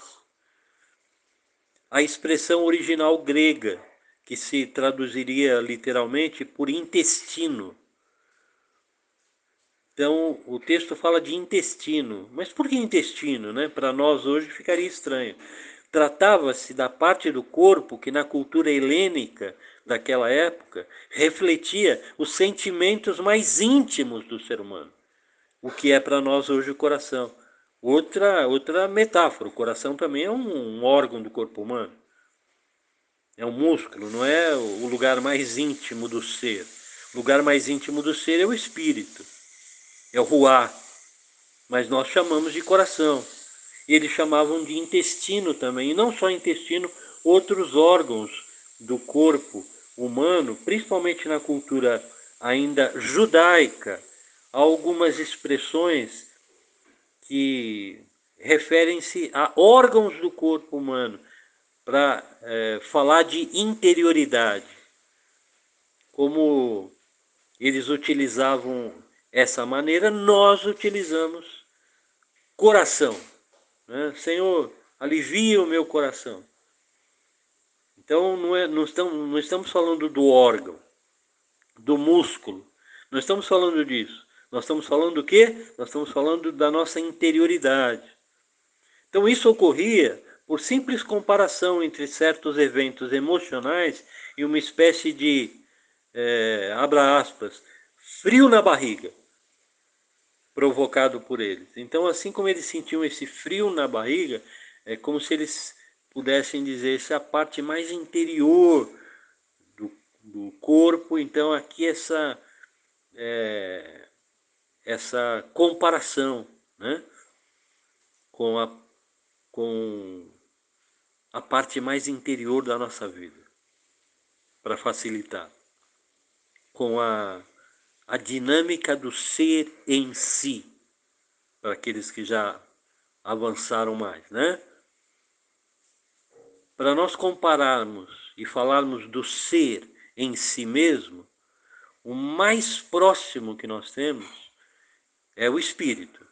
à expressão original grega, que se traduziria literalmente por intestino. Então, o texto fala de intestino. Mas por que intestino, né? Para nós hoje ficaria estranho. Tratava-se da parte do corpo que na cultura helênica daquela época refletia os sentimentos mais íntimos do ser humano, o que é para nós hoje o coração. Outra, outra metáfora, o coração também é um, um órgão do corpo humano. É um músculo, não é o lugar mais íntimo do ser. O lugar mais íntimo do ser é o espírito, é o ruá, mas nós chamamos de coração. Eles chamavam de intestino também, e não só intestino, outros órgãos do corpo humano, principalmente na cultura ainda judaica, há algumas expressões que referem-se a órgãos do corpo humano, para é, falar de interioridade. Como eles utilizavam essa maneira, nós utilizamos coração. Né? Senhor, alivia o meu coração. Então, não, é, não, estamos, não estamos falando do órgão, do músculo. Não estamos falando disso. Nós estamos falando do quê? Nós estamos falando da nossa interioridade. Então, isso ocorria por simples comparação entre certos eventos emocionais e uma espécie de, é, abra aspas, frio na barriga, provocado por eles. Então, assim como eles sentiam esse frio na barriga, é como se eles pudessem dizer, essa é a parte mais interior do, do corpo. Então, aqui essa, é, essa comparação, né, com, a, com a parte mais interior da nossa vida, para facilitar, com a, a dinâmica do ser em si, para aqueles que já avançaram mais, né? Para nós compararmos e falarmos do ser em si mesmo, o mais próximo que nós temos é o espírito.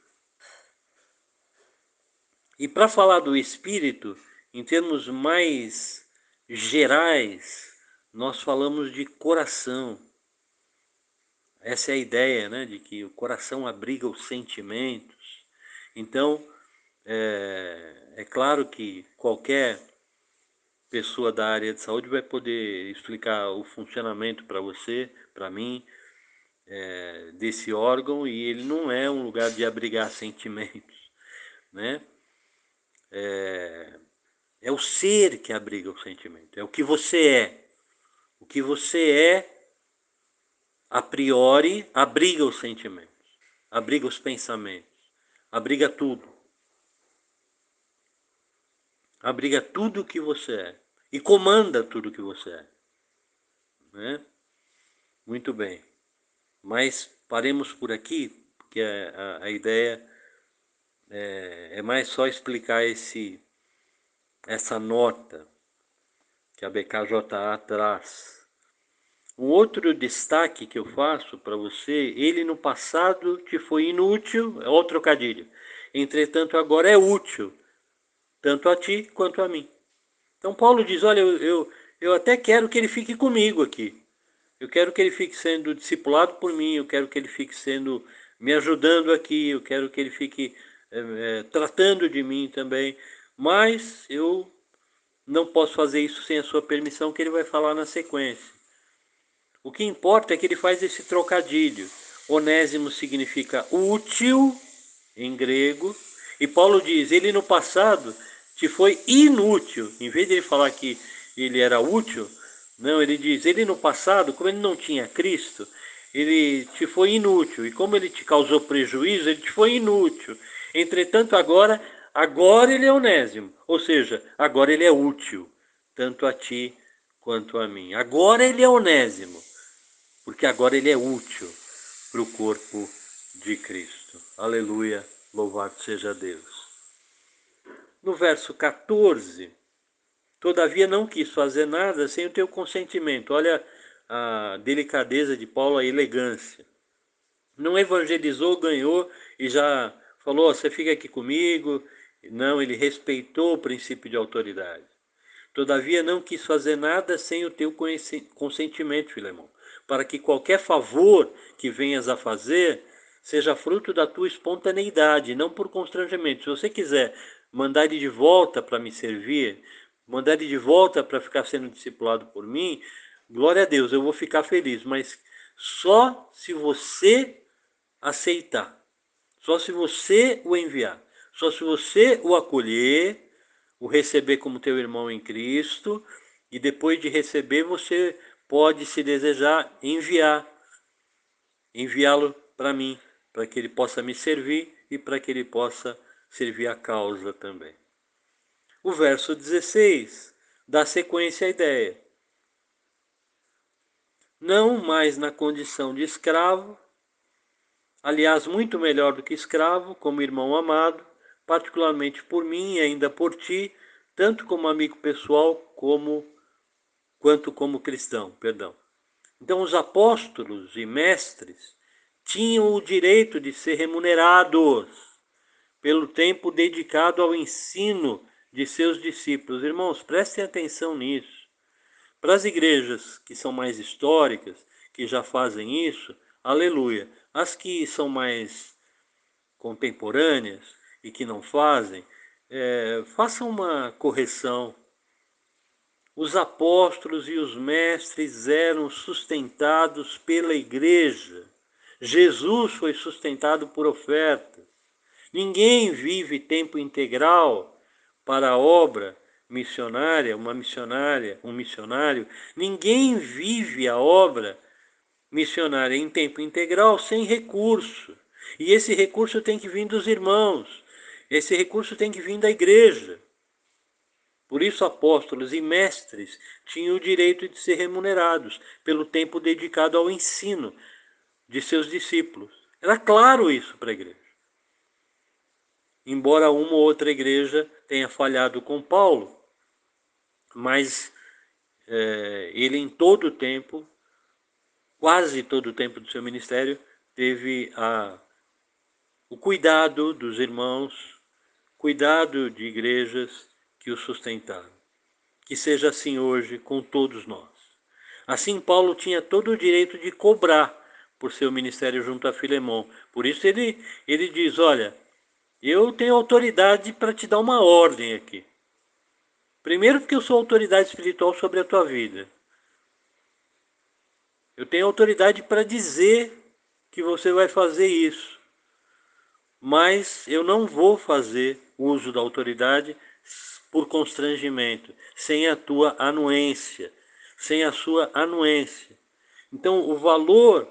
E para falar do espírito, em termos mais gerais, nós falamos de coração. Essa é a ideia, né, de que o coração abriga os sentimentos. Então, é, é claro que qualquer pessoa da área de saúde vai poder explicar o funcionamento para você, para mim, é, desse órgão, e ele não é um lugar de abrigar sentimentos, né? É, é o ser que abriga o sentimento, é o que você é. O que você é, a priori, abriga os sentimentos, abriga os pensamentos, abriga tudo. Abriga tudo o que você é e comanda tudo o que você é. Né? Muito bem. Mas paremos por aqui, porque a, a, a ideia é, é mais só explicar esse, essa nota que a B K J A traz. Um outro destaque que eu faço para você, ele no passado te foi inútil, é outro trocadilho. Entretanto, agora é útil, tanto a ti quanto a mim. Então Paulo diz, olha, eu, eu, eu até quero que ele fique comigo aqui. Eu quero que ele fique sendo discipulado por mim, eu quero que ele fique sendo me ajudando aqui, eu quero que ele fique é, é, tratando de mim também. Mas eu não posso fazer isso sem a sua permissão, que ele vai falar na sequência. O que importa é que ele faz esse trocadilho. Onésimo significa útil, em grego, e Paulo diz, ele no passado te foi inútil. Em vez de ele falar que ele era útil, não, ele diz, ele no passado, como ele não tinha Cristo, ele te foi inútil. E como ele te causou prejuízo, ele te foi inútil. Entretanto, agora, agora ele é Onésimo. Ou seja, agora ele é útil, tanto a ti quanto a mim. Agora ele é Onésimo, porque agora ele é útil para o corpo de Cristo. Aleluia, louvado seja Deus. No verso quatorze, todavia não quis fazer nada sem o teu consentimento. Olha a delicadeza de Paulo, a elegância. Não evangelizou, ganhou e já falou, você fica aqui comigo. Não, ele respeitou o princípio de autoridade. Todavia não quis fazer nada sem o teu consentimento, Filemão, para que qualquer favor que venhas a fazer seja fruto da tua espontaneidade, não por constrangimento. Se você quiser mandar ele de volta para me servir, mandar ele de volta para ficar sendo discipulado por mim, glória a Deus, eu vou ficar feliz, mas só se você aceitar, só se você o enviar, só se você o acolher, o receber como teu irmão em Cristo, e depois de receber você pode, se desejar, enviar, enviá-lo para mim, para que ele possa me servir e para que ele possa servir a causa também. O verso dezesseis dá sequência à ideia. Não mais na condição de escravo, aliás, muito melhor do que escravo, como irmão amado, particularmente por mim e ainda por ti, tanto como amigo pessoal como quanto como cristão, perdão. Então os apóstolos e mestres tinham o direito de ser remunerados pelo tempo dedicado ao ensino de seus discípulos. Irmãos, prestem atenção nisso. Para as igrejas que são mais históricas, que já fazem isso, aleluia. As que são mais contemporâneas e que não fazem, é, façam uma correção. Os apóstolos e os mestres eram sustentados pela igreja. Jesus foi sustentado por ofertas. Ninguém vive tempo integral para a obra missionária, uma missionária, um missionário. Ninguém vive a obra missionária em tempo integral sem recurso. E esse recurso tem que vir dos irmãos. Esse recurso tem que vir da igreja. Por isso, apóstolos e mestres tinham o direito de ser remunerados pelo tempo dedicado ao ensino de seus discípulos. Era claro isso para a igreja. Embora uma ou outra igreja tenha falhado com Paulo, mas é, ele em todo o tempo, quase todo o tempo do seu ministério, teve a, o cuidado dos irmãos, cuidado de igrejas que o sustentaram. Que seja assim hoje com todos nós. Assim, Paulo tinha todo o direito de cobrar por seu ministério junto a Filemão. Por isso ele, ele diz, olha, eu tenho autoridade para te dar uma ordem aqui. Primeiro porque eu sou autoridade espiritual sobre a tua vida. Eu tenho autoridade para dizer que você vai fazer isso. Mas eu não vou fazer uso da autoridade por constrangimento, sem a tua anuência, sem a sua anuência. Então, o valor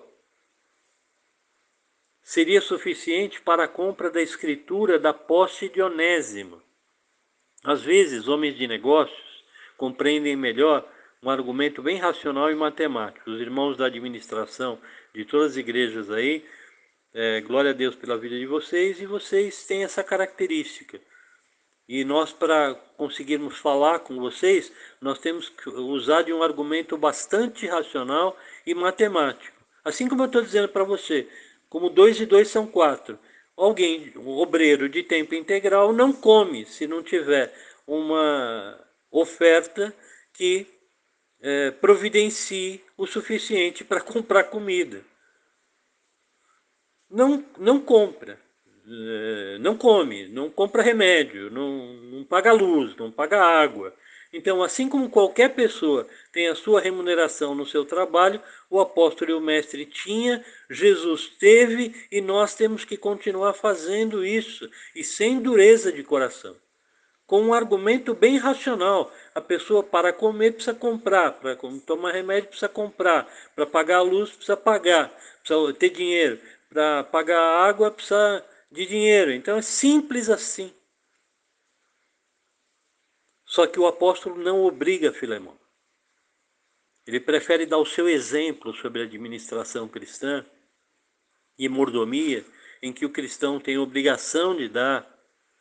seria suficiente para a compra da escritura da posse de Onésimo. Às vezes, homens de negócios compreendem melhor um argumento bem racional e matemático. Os irmãos da administração de todas as igrejas aí, é, glória a Deus pela vida de vocês, e vocês têm essa característica. E nós, para conseguirmos falar com vocês, nós temos que usar de um argumento bastante racional e matemático. Assim como eu estou dizendo para você, como dois e dois são quatro. Alguém, um obreiro de tempo integral, não come se não tiver uma oferta que é, providencie o suficiente para comprar comida. Não, não compra, é, não come, não compra remédio, não, não paga luz, não paga água. Então, assim como qualquer pessoa tem a sua remuneração no seu trabalho, o apóstolo e o mestre tinha, Jesus teve, e nós temos que continuar fazendo isso, e sem dureza de coração. Com um argumento bem racional. A pessoa, para comer, precisa comprar, para tomar remédio, precisa comprar, para pagar a luz, precisa pagar, precisa ter dinheiro, para pagar a água, precisa de dinheiro. Então é simples assim. Só que o apóstolo não obriga Filemão. Ele prefere dar o seu exemplo sobre a administração cristã e mordomia, em que o cristão tem obrigação de dar.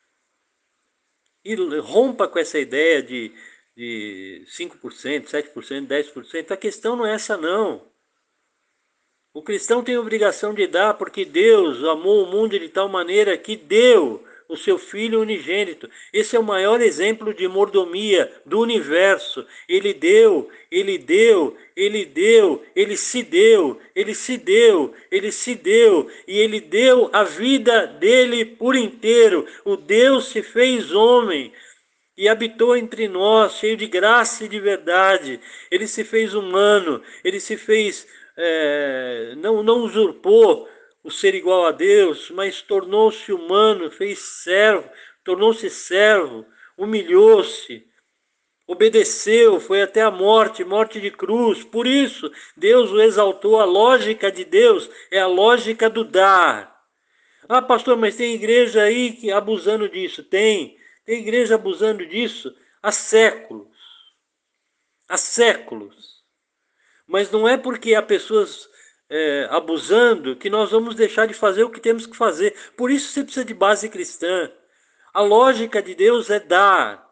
E rompa com essa ideia de, de cinco por cento, sete por cento, dez por cento. A questão não é essa, não. O cristão tem obrigação de dar porque Deus amou o mundo de tal maneira que deu o seu Filho unigênito. Esse é o maior exemplo de mordomia do universo. Ele deu, ele deu, ele deu, ele se deu, ele se deu, ele se deu, e ele deu a vida dele por inteiro. O Deus se fez homem e habitou entre nós, cheio de graça e de verdade. Ele se fez humano, ele se fez, é, não, não usurpou o ser igual a Deus, mas tornou-se humano, fez servo, tornou-se servo, humilhou-se, obedeceu, foi até a morte, morte de cruz. Por isso, Deus o exaltou. A lógica de Deus é a lógica do dar. Ah, pastor, mas tem igreja aí que abusando disso. Tem. Tem igreja abusando disso há séculos. Há séculos. Mas não é porque há pessoas é, abusando que nós vamos deixar de fazer o que temos que fazer. Por isso você precisa de base cristã. A lógica de Deus é dar.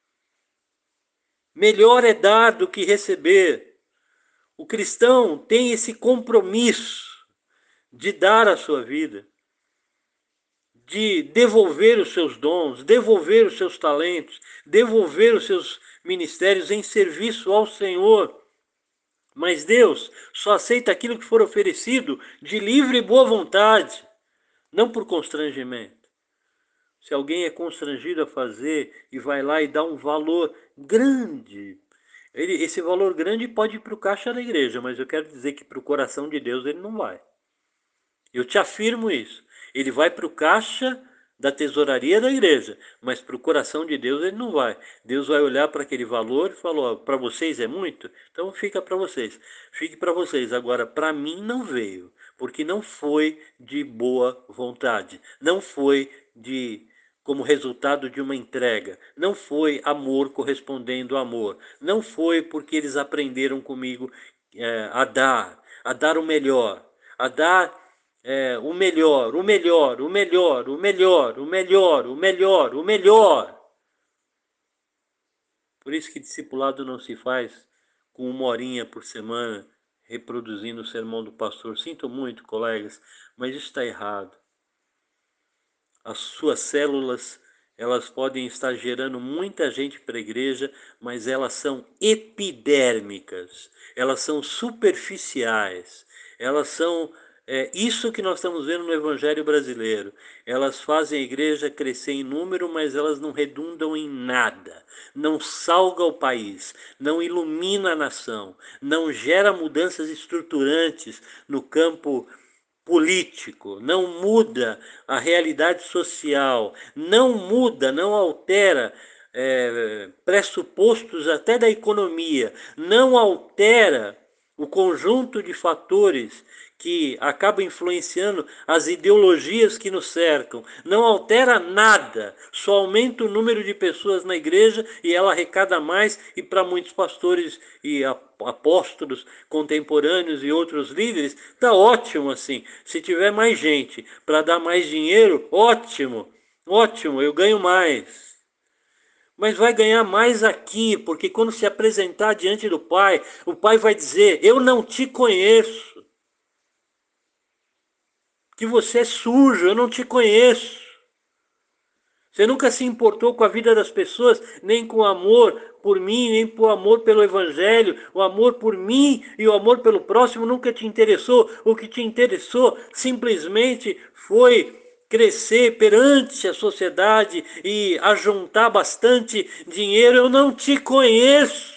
Melhor é dar do que receber. O cristão tem esse compromisso de dar a sua vida, de devolver os seus dons, devolver os seus talentos, devolver os seus ministérios em serviço ao Senhor. Mas Deus só aceita aquilo que for oferecido de livre e boa vontade, não por constrangimento. Se alguém é constrangido a fazer e vai lá e dá um valor grande, ele, esse valor grande pode ir para o caixa da igreja, mas eu quero dizer que para o coração de Deus ele não vai. Eu te afirmo isso. Ele vai para o caixa da tesouraria da igreja, mas para o coração de Deus ele não vai. Deus vai olhar para aquele valor e falou, para vocês é muito? Então fica para vocês. Fique para vocês. Agora, para mim não veio, porque não foi de boa vontade. Não foi de como resultado de uma entrega. Não foi amor correspondendo a amor. Não foi porque eles aprenderam comigo é, a dar, a dar o melhor, a dar é, o melhor, o melhor, o melhor, o melhor, o melhor, o melhor, o melhor. Por isso que discipulado não se faz com uma horinha por semana reproduzindo o sermão do pastor. Sinto muito, colegas, mas isso está errado. As suas células, elas podem estar gerando muita gente para a igreja, mas elas são epidérmicas, elas são superficiais, elas são é, isso que nós estamos vendo no evangelho brasileiro. Elas fazem a igreja crescer em número, mas elas não redundam em nada, não salga o país, não ilumina a nação, não gera mudanças estruturantes no campo político, não muda a realidade social, não muda, não altera é, pressupostos até da economia, não altera o conjunto de fatores que acabam influenciando as ideologias que nos cercam, não altera nada, só aumenta o número de pessoas na igreja e ela arrecada mais, e para muitos pastores e apóstolos contemporâneos e outros líderes, tá ótimo assim. Se tiver mais gente para dar mais dinheiro, ótimo, ótimo, eu ganho mais. mas vai ganhar mais aqui, porque quando se apresentar diante do Pai, o Pai vai dizer: eu não te conheço, que você é sujo, eu não te conheço. Você nunca se importou com a vida das pessoas, nem com o amor por mim, nem com o amor pelo Evangelho. O amor por mim e o amor pelo próximo nunca te interessou. O que te interessou simplesmente foi crescer perante a sociedade e ajuntar bastante dinheiro. Eu não te conheço.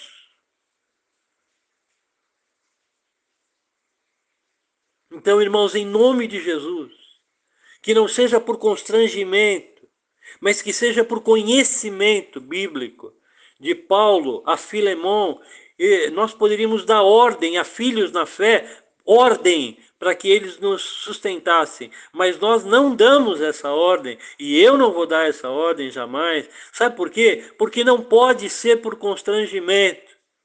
Então, irmãos, em nome de Jesus, que não seja por constrangimento, mas que seja por conhecimento bíblico de Paulo a Filemon, nós poderíamos dar ordem a filhos na fé, ordem para que eles nos sustentassem, mas nós não damos essa ordem, e eu não vou dar essa ordem jamais. Sabe por quê? Porque não pode ser por constrangimento.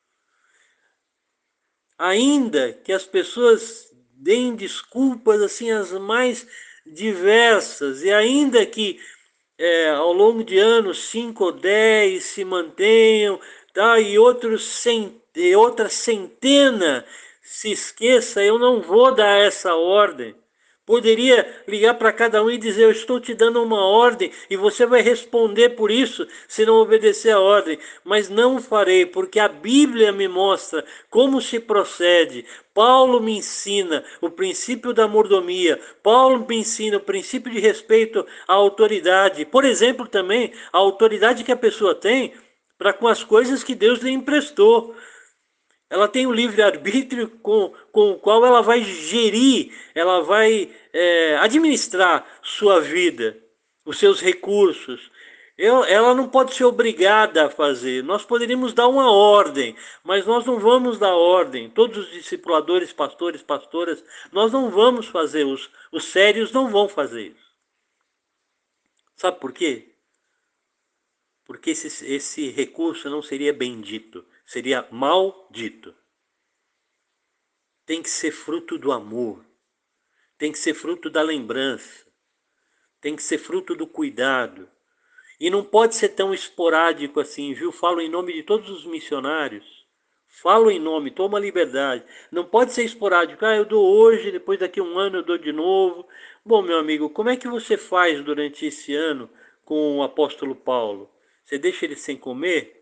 Ainda que as pessoas deem desculpas assim as mais diversas, e ainda que é, ao longo de anos, cinco ou dez se mantenham, tá? E outros cent... e outra centena se esqueça, eu não vou dar essa ordem. Poderia ligar para cada um e dizer: eu estou te dando uma ordem e você vai responder por isso se não obedecer a ordem. Mas não farei, porque a Bíblia me mostra como se procede. Paulo me ensina o princípio da mordomia. Paulo me ensina o princípio de respeito à autoridade. Por exemplo, também a autoridade que a pessoa tem para com as coisas que Deus lhe emprestou. Ela tem o livre-arbítrio com, com o qual ela vai gerir, ela vai é, administrar sua vida, os seus recursos. Eu, ela não pode ser obrigada a fazer. Nós poderíamos dar uma ordem, mas nós não vamos dar ordem. Todos os discipuladores, pastores, pastoras, nós não vamos fazer. Os, os sérios não vão fazer isso. Sabe por quê? Porque esse, esse recurso não seria bendito, seria maldito. Tem que ser fruto do amor, tem que ser fruto da lembrança, tem que ser fruto do cuidado. E não pode ser tão esporádico assim, viu? Falo em nome de todos os missionários. Falo em nome, toma liberdade. Não pode ser esporádico. Ah, eu dou hoje, depois daqui a um ano eu dou de novo. Bom, meu amigo, como é que você faz durante esse ano com o apóstolo Paulo? Você deixa ele sem comer?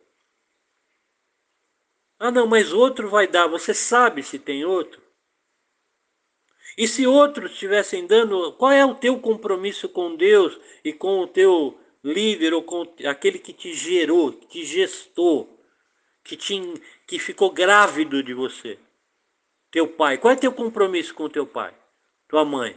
Ah, não, mas outro vai dar. Você sabe se tem outro? E se outros estivessem dando, qual é o teu compromisso com Deus e com o teu líder ou com aquele que te gerou, que te gestou, que, te, que ficou grávido de você? Teu pai. Qual é o teu compromisso com o teu pai? Tua mãe.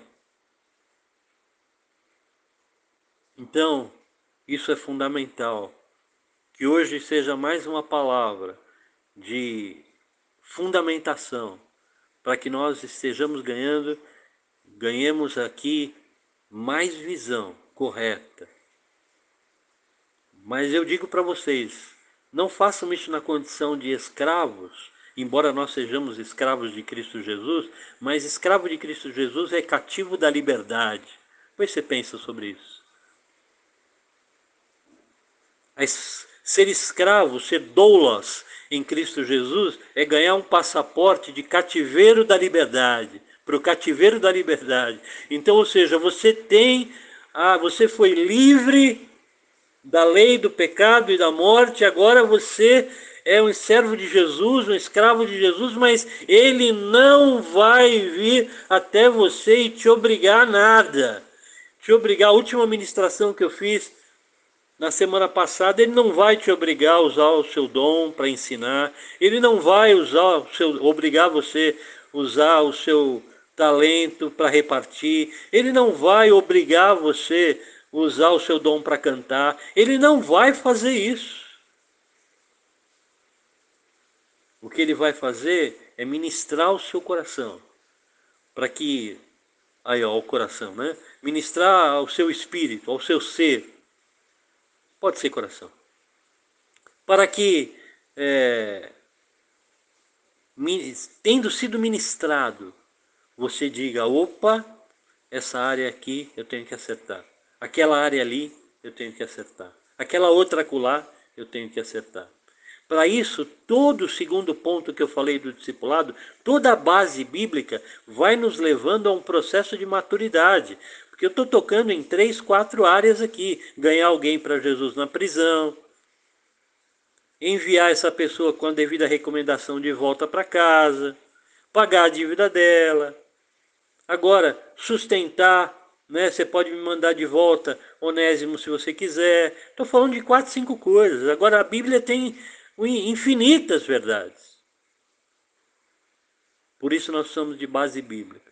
Então, isso é fundamental. Que hoje seja mais uma palavra de fundamentação para que nós estejamos ganhando, ganhemos aqui mais visão correta. Mas eu digo para vocês, não façam isso na condição de escravos, embora nós sejamos escravos de Cristo Jesus, mas escravo de Cristo Jesus é cativo da liberdade. Depois você pensa sobre isso. Mas ser escravo, ser doulos em Cristo Jesus, é ganhar um passaporte de cativeiro da liberdade, para o cativeiro da liberdade. Então, ou seja, você tem, ah, você foi livre da lei, do pecado e da morte, agora você é um servo de Jesus, um escravo de Jesus, mas ele não vai vir até você e te obrigar a nada. Te obrigar, a última ministração que eu fiz na semana passada, ele não vai te obrigar a usar o seu dom para ensinar, ele não vai usar o seu, obrigar você a usar o seu talento para repartir, ele não vai obrigar você a usar o seu dom para cantar, ele não vai fazer isso. O que ele vai fazer é ministrar o seu coração, para que, aí ó, o coração, né? Ministrar ao seu espírito, ao seu ser, pode ser coração, para que, é, tendo sido ministrado, você diga: opa, essa área aqui eu tenho que acertar, aquela área ali eu tenho que acertar, aquela outra acolá eu tenho que acertar. Para isso, todo o segundo ponto que eu falei do discipulado, toda a base bíblica vai nos levando a um processo de maturidade. Porque eu estou tocando em três, quatro áreas aqui. Ganhar alguém para Jesus na prisão, enviar essa pessoa com a devida recomendação de volta para casa, pagar a dívida dela. Agora, sustentar, né? Você pode me mandar de volta Onésimo se você quiser. Estou falando de quatro, cinco coisas. Agora, a Bíblia tem infinitas verdades. Por isso nós somos de base bíblica.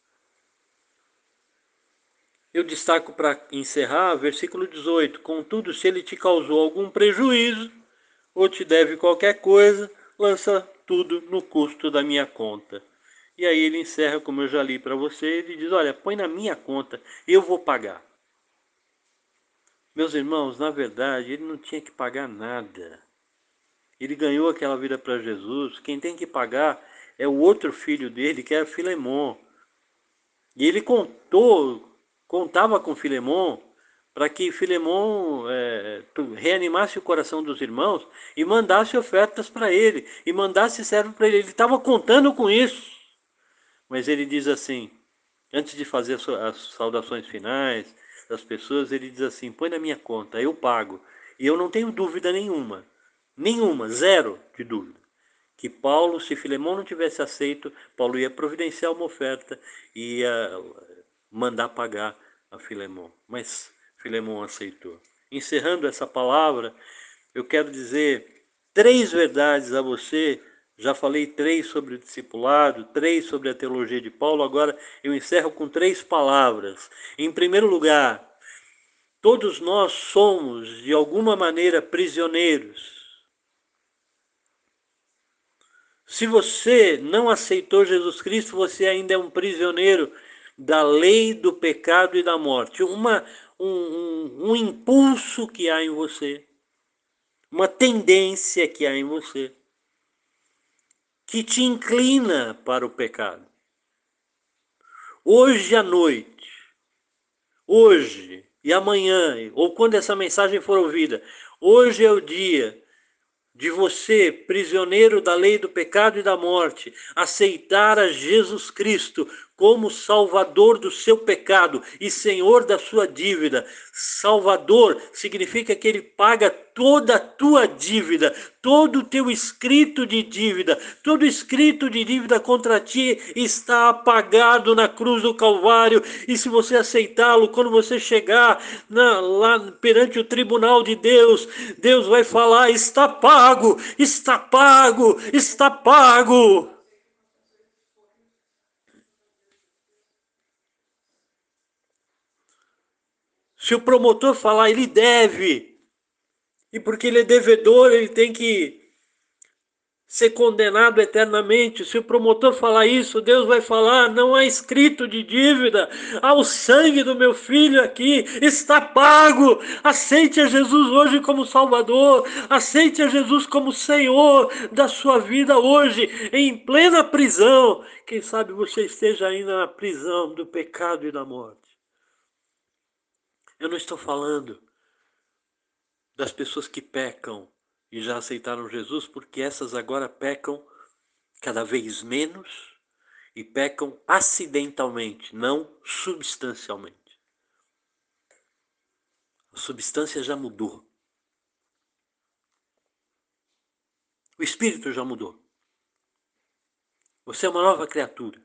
Eu destaco para encerrar, versículo dezoito. Contudo, se ele te causou algum prejuízo, ou te deve qualquer coisa, lança tudo no custo da minha conta. E aí ele encerra, como eu já li para você, ele diz, olha, põe na minha conta, eu vou pagar. Meus irmãos, na verdade, ele não tinha que pagar nada. Ele ganhou aquela vida para Jesus. Quem tem que pagar é o outro filho dele, que é Filemon. E ele contou, contava com Filemon para que Filemon é, reanimasse o coração dos irmãos e mandasse ofertas para ele, e mandasse servo para ele. Ele estava contando com isso. Mas ele diz assim, antes de fazer as saudações finais das pessoas, ele diz assim, põe na minha conta, eu pago. E eu não tenho dúvida nenhuma, nenhuma, zero de dúvida, que Paulo, se Filemon não tivesse aceito, Paulo ia providenciar uma oferta e ia mandar pagar a Filemon. Mas Filemon aceitou. Encerrando essa palavra, eu quero dizer três verdades a você. Já falei três sobre o discipulado, três sobre a teologia de Paulo. Agora eu encerro com três palavras. Em primeiro lugar, todos nós somos, de alguma maneira, prisioneiros. Se você não aceitou Jesus Cristo, você ainda é um prisioneiro da lei, do pecado e da morte. Uma, um, um, um impulso que há em você, uma tendência que há em você, que te inclina para o pecado. Hoje à noite, hoje e amanhã, ou quando essa mensagem for ouvida, hoje é o dia de você, prisioneiro da lei do pecado e da morte, aceitar a Jesus Cristo como Salvador do seu pecado e Senhor da sua dívida. Salvador significa que Ele paga toda a tua dívida, todo o teu escrito de dívida, todo escrito de dívida contra ti está apagado na cruz do Calvário. E se você aceitá-lo, quando você chegar na, lá perante o tribunal de Deus, Deus vai falar, está pago, está pago, está pago. Se o promotor falar, ele deve, e porque ele é devedor, ele tem que ser condenado eternamente. Se o promotor falar isso, Deus vai falar, não há escrito de dívida, há o sangue do meu filho aqui, está pago. Aceite a Jesus hoje como Salvador, aceite a Jesus como Senhor da sua vida hoje, em plena prisão. Quem sabe você esteja ainda na prisão do pecado e da morte. Eu não estou falando das pessoas que pecam e já aceitaram Jesus, porque essas agora pecam cada vez menos e pecam acidentalmente, não substancialmente. A substância já mudou. O espírito já mudou. Você é uma nova criatura.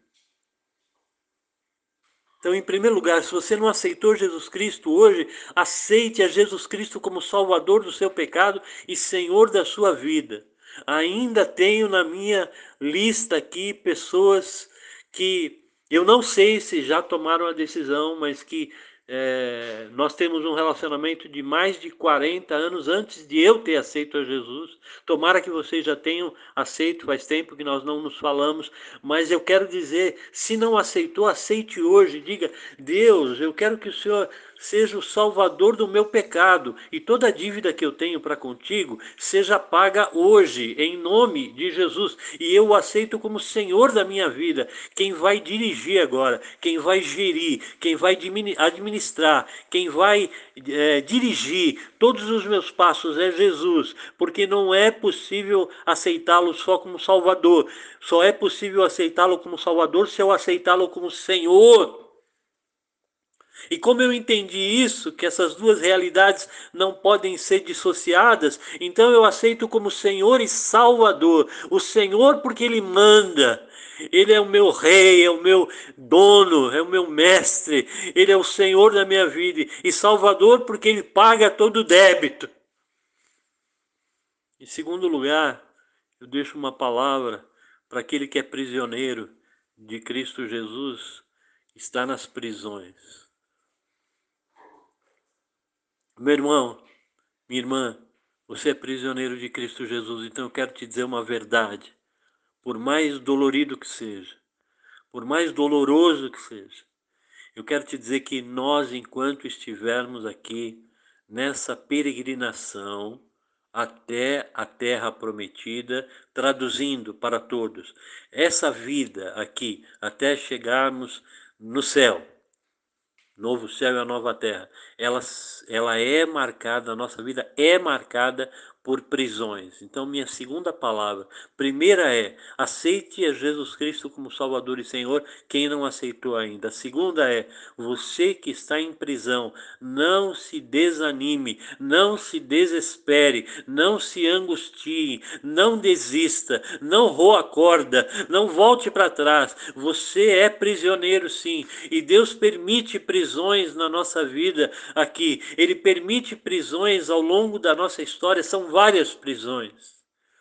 Então, em primeiro lugar, se você não aceitou Jesus Cristo hoje, aceite a Jesus Cristo como Salvador do seu pecado e Senhor da sua vida. Ainda tenho na minha lista aqui pessoas que eu não sei se já tomaram a decisão, mas que é, nós temos um relacionamento de mais de quarenta anos antes de eu ter aceito a Jesus. Tomara que vocês já tenham aceito, faz tempo que nós não nos falamos, mas eu quero dizer, se não aceitou, aceite hoje. Diga, Deus, eu quero que o Senhor seja o salvador do meu pecado, e toda a dívida que eu tenho para contigo seja paga hoje, em nome de Jesus, e eu o aceito como Senhor da minha vida, quem vai dirigir agora, quem vai gerir, quem vai administrar, quem vai é, dirigir todos os meus passos é Jesus, porque não é possível aceitá-lo só como Salvador, só é possível aceitá-lo como Salvador se eu aceitá-lo como Senhor. E como eu entendi isso, que essas duas realidades não podem ser dissociadas, então eu aceito como Senhor e Salvador. O Senhor porque Ele manda, Ele é o meu rei, é o meu dono, é o meu mestre, Ele é o Senhor da minha vida. E Salvador porque Ele paga todo o débito. Em segundo lugar, eu deixo uma palavra para aquele que é prisioneiro de Cristo Jesus, está nas prisões. Meu irmão, minha irmã, você é prisioneiro de Cristo Jesus, então eu quero te dizer uma verdade. Por mais dolorido que seja, por mais doloroso que seja, eu quero te dizer que nós, enquanto estivermos aqui nessa peregrinação até a terra prometida, traduzindo para todos, essa vida aqui, até chegarmos no céu, novo céu e a nova terra, ela, ela é marcada, a nossa vida é marcada por prisões. Então, minha segunda palavra, primeira é, aceite a Jesus Cristo como Salvador e Senhor, quem não aceitou ainda. A segunda é, você que está em prisão, não se desanime, não se desespere, não se angustie, não desista, não roa a corda, não volte para trás. Você é prisioneiro sim, e Deus permite prisões na nossa vida aqui. Ele permite prisões ao longo da nossa história, são várias prisões.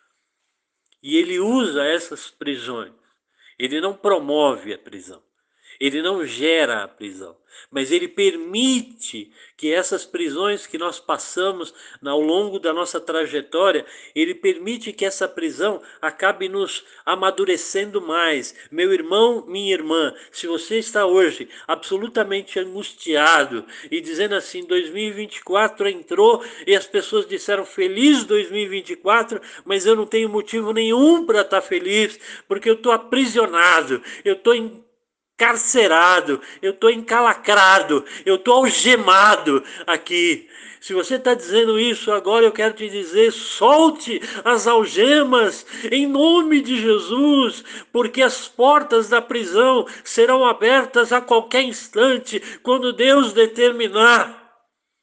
E ele usa essas prisões. Ele não promove a prisão. Ele não gera a prisão, mas ele permite que essas prisões que nós passamos ao longo da nossa trajetória, ele permite que essa prisão acabe nos amadurecendo mais. Meu irmão, minha irmã, se você está hoje absolutamente angustiado e dizendo assim, dois mil e vinte e quatro entrou e as pessoas disseram feliz dois mil e vinte e quatro, mas eu não tenho motivo nenhum para estar feliz, porque eu estou aprisionado, eu estou em encarcerado, eu estou encalacrado, eu estou algemado aqui. Se você está dizendo isso agora, eu quero te dizer, solte as algemas em nome de Jesus, porque as portas da prisão serão abertas a qualquer instante, quando Deus determinar.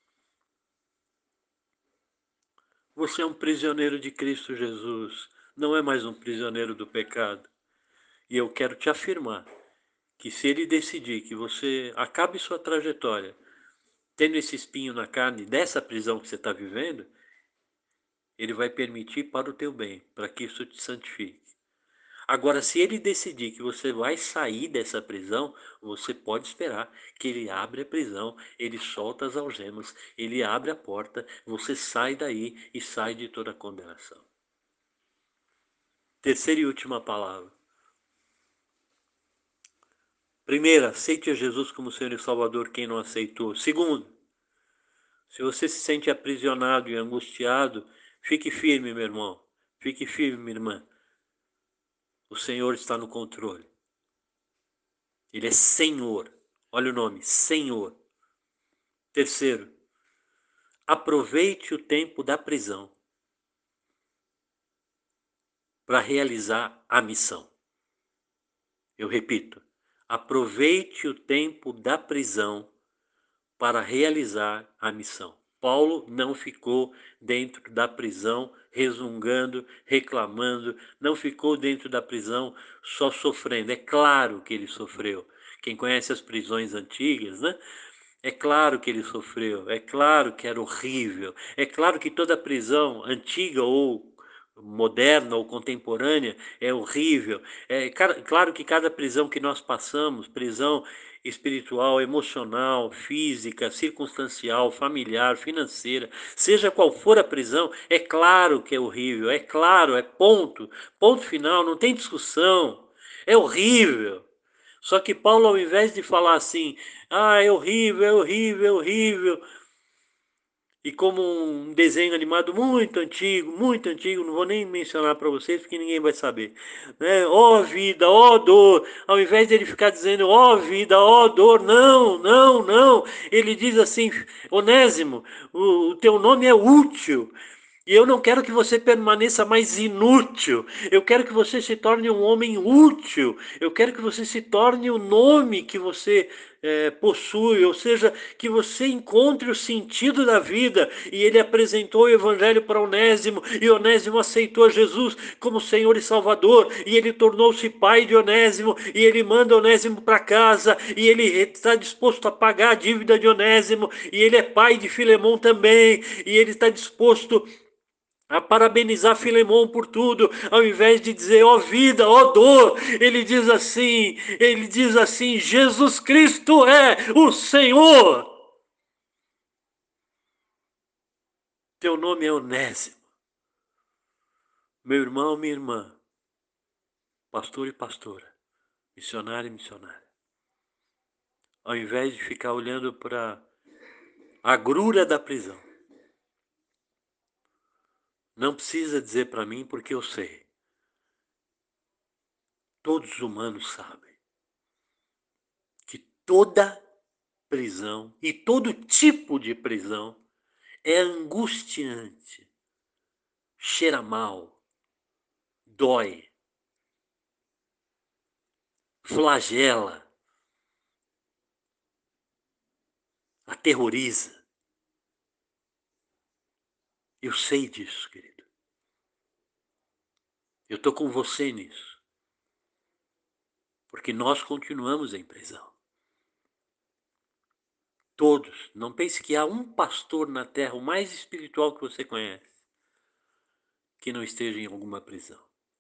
Você é um prisioneiro de Cristo Jesus, não é mais um prisioneiro do pecado. E eu quero te afirmar que se ele decidir que você acabe sua trajetória tendo esse espinho na carne dessa prisão que você está vivendo, ele vai permitir para o teu bem, para que isso te santifique. Agora, se ele decidir que você vai sair dessa prisão, você pode esperar que ele abre a prisão, ele solta as algemas, ele abre a porta, você sai daí e sai de toda a condenação. Terceira e última palavra. Primeiro, aceite a Jesus como Senhor e Salvador, quem não aceitou. Segundo, se você se sente aprisionado e angustiado, fique firme, meu irmão. Fique firme, minha irmã. O Senhor está no controle. Ele é Senhor. Olha o nome, Senhor. Terceiro, aproveite o tempo da prisão para realizar a missão. Eu repito, aproveite o tempo da prisão para realizar a missão. Paulo não ficou dentro da prisão resmungando, reclamando, não ficou dentro da prisão só sofrendo. É claro que ele sofreu. Quem conhece as prisões antigas, né? É claro que ele sofreu, é claro que era horrível, é claro que toda prisão antiga ou moderna ou contemporânea é horrível. É claro que cada prisão que nós passamos, prisão espiritual, emocional, física, circunstancial, familiar, financeira, seja qual for a prisão, é claro que é horrível, é claro, é ponto, ponto final, não tem discussão, é horrível. Só que Paulo, ao invés de falar assim, ah, é horrível, é horrível, é horrível, e como um desenho animado muito antigo, muito antigo, não vou nem mencionar para vocês porque ninguém vai saber, né? Ó vida, ó dor, ao invés de ele ficar dizendo ó vida, ó dor, não, não, não, ele diz assim, Onésimo, o, o teu nome é útil. E eu não quero que você permaneça mais inútil. Eu quero que você se torne um homem útil. Eu quero que você se torne o nome que você é, possui. Ou seja, que você encontre o sentido da vida. E ele apresentou o evangelho para Onésimo. E Onésimo aceitou Jesus como Senhor e Salvador. E ele tornou-se pai de Onésimo. E ele manda Onésimo para casa. E ele está disposto a pagar a dívida de Onésimo. E ele é pai de Filemão também. E ele está disposto a parabenizar Filemão por tudo, ao invés de dizer ó vida, ó dor, ele diz assim, ele diz assim, Jesus Cristo é o Senhor. Teu nome é Onésimo. Meu irmão, minha irmã, pastor e pastora, missionário e missionária. Ao invés de ficar olhando para a agrura da prisão, não precisa dizer para mim porque eu sei. Todos os humanos sabem que toda prisão e todo tipo de prisão é angustiante, cheira mal, dói, flagela, aterroriza. Eu sei disso, querido. Eu estou com você nisso. Porque nós continuamos em prisão. Todos. Não pense que há um pastor na terra, o mais espiritual que você conhece, que não esteja em alguma prisão.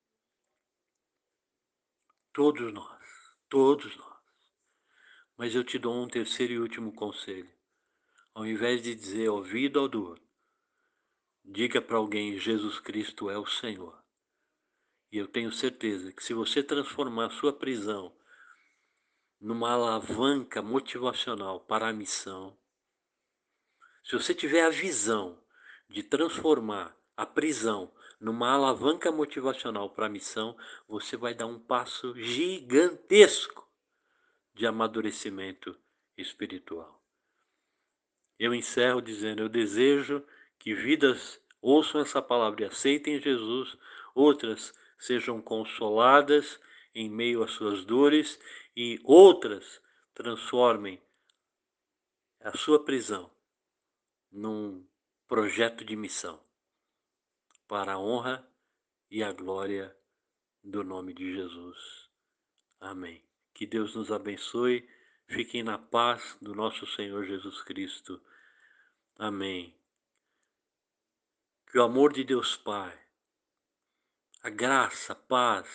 Todos nós. Todos nós. Mas eu te dou um terceiro e último conselho. Ao invés de dizer ó vida ou dor, diga para alguém, Jesus Cristo é o Senhor. E eu tenho certeza que se você transformar a sua prisão numa alavanca motivacional para a missão, se você tiver a visão de transformar a prisão numa alavanca motivacional para a missão, você vai dar um passo gigantesco de amadurecimento espiritual. Eu encerro dizendo, eu desejo que vidas ouçam essa palavra e aceitem Jesus, outras sejam consoladas em meio às suas dores e outras transformem a sua prisão num projeto de missão para a honra e a glória do nome de Jesus. Amém. Que Deus nos abençoe. Fiquem na paz do nosso Senhor Jesus Cristo. Amém. Que o amor de Deus Pai, a graça, a paz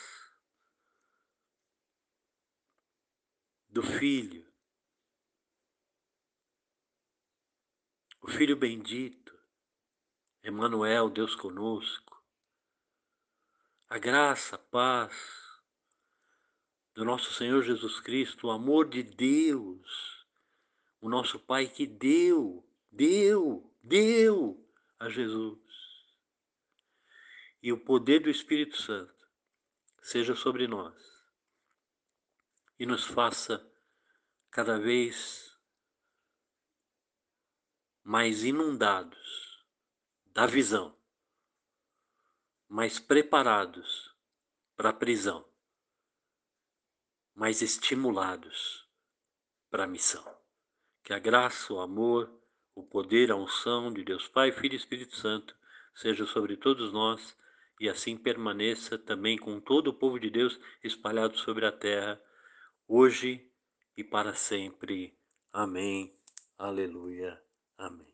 do Filho, o Filho bendito, Emmanuel, Deus conosco, a graça, a paz do nosso Senhor Jesus Cristo, o amor de Deus, o nosso Pai que deu, deu, deu a Jesus. E o poder do Espírito Santo seja sobre nós e nos faça cada vez mais inundados da visão, mais preparados para a prisão, mais estimulados para a missão. Que a graça, o amor, o poder, a unção de Deus Pai, Filho e Espírito Santo seja sobre todos nós e assim permaneça também com todo o povo de Deus espalhado sobre a terra, hoje e para sempre. Amém. Aleluia. Amém.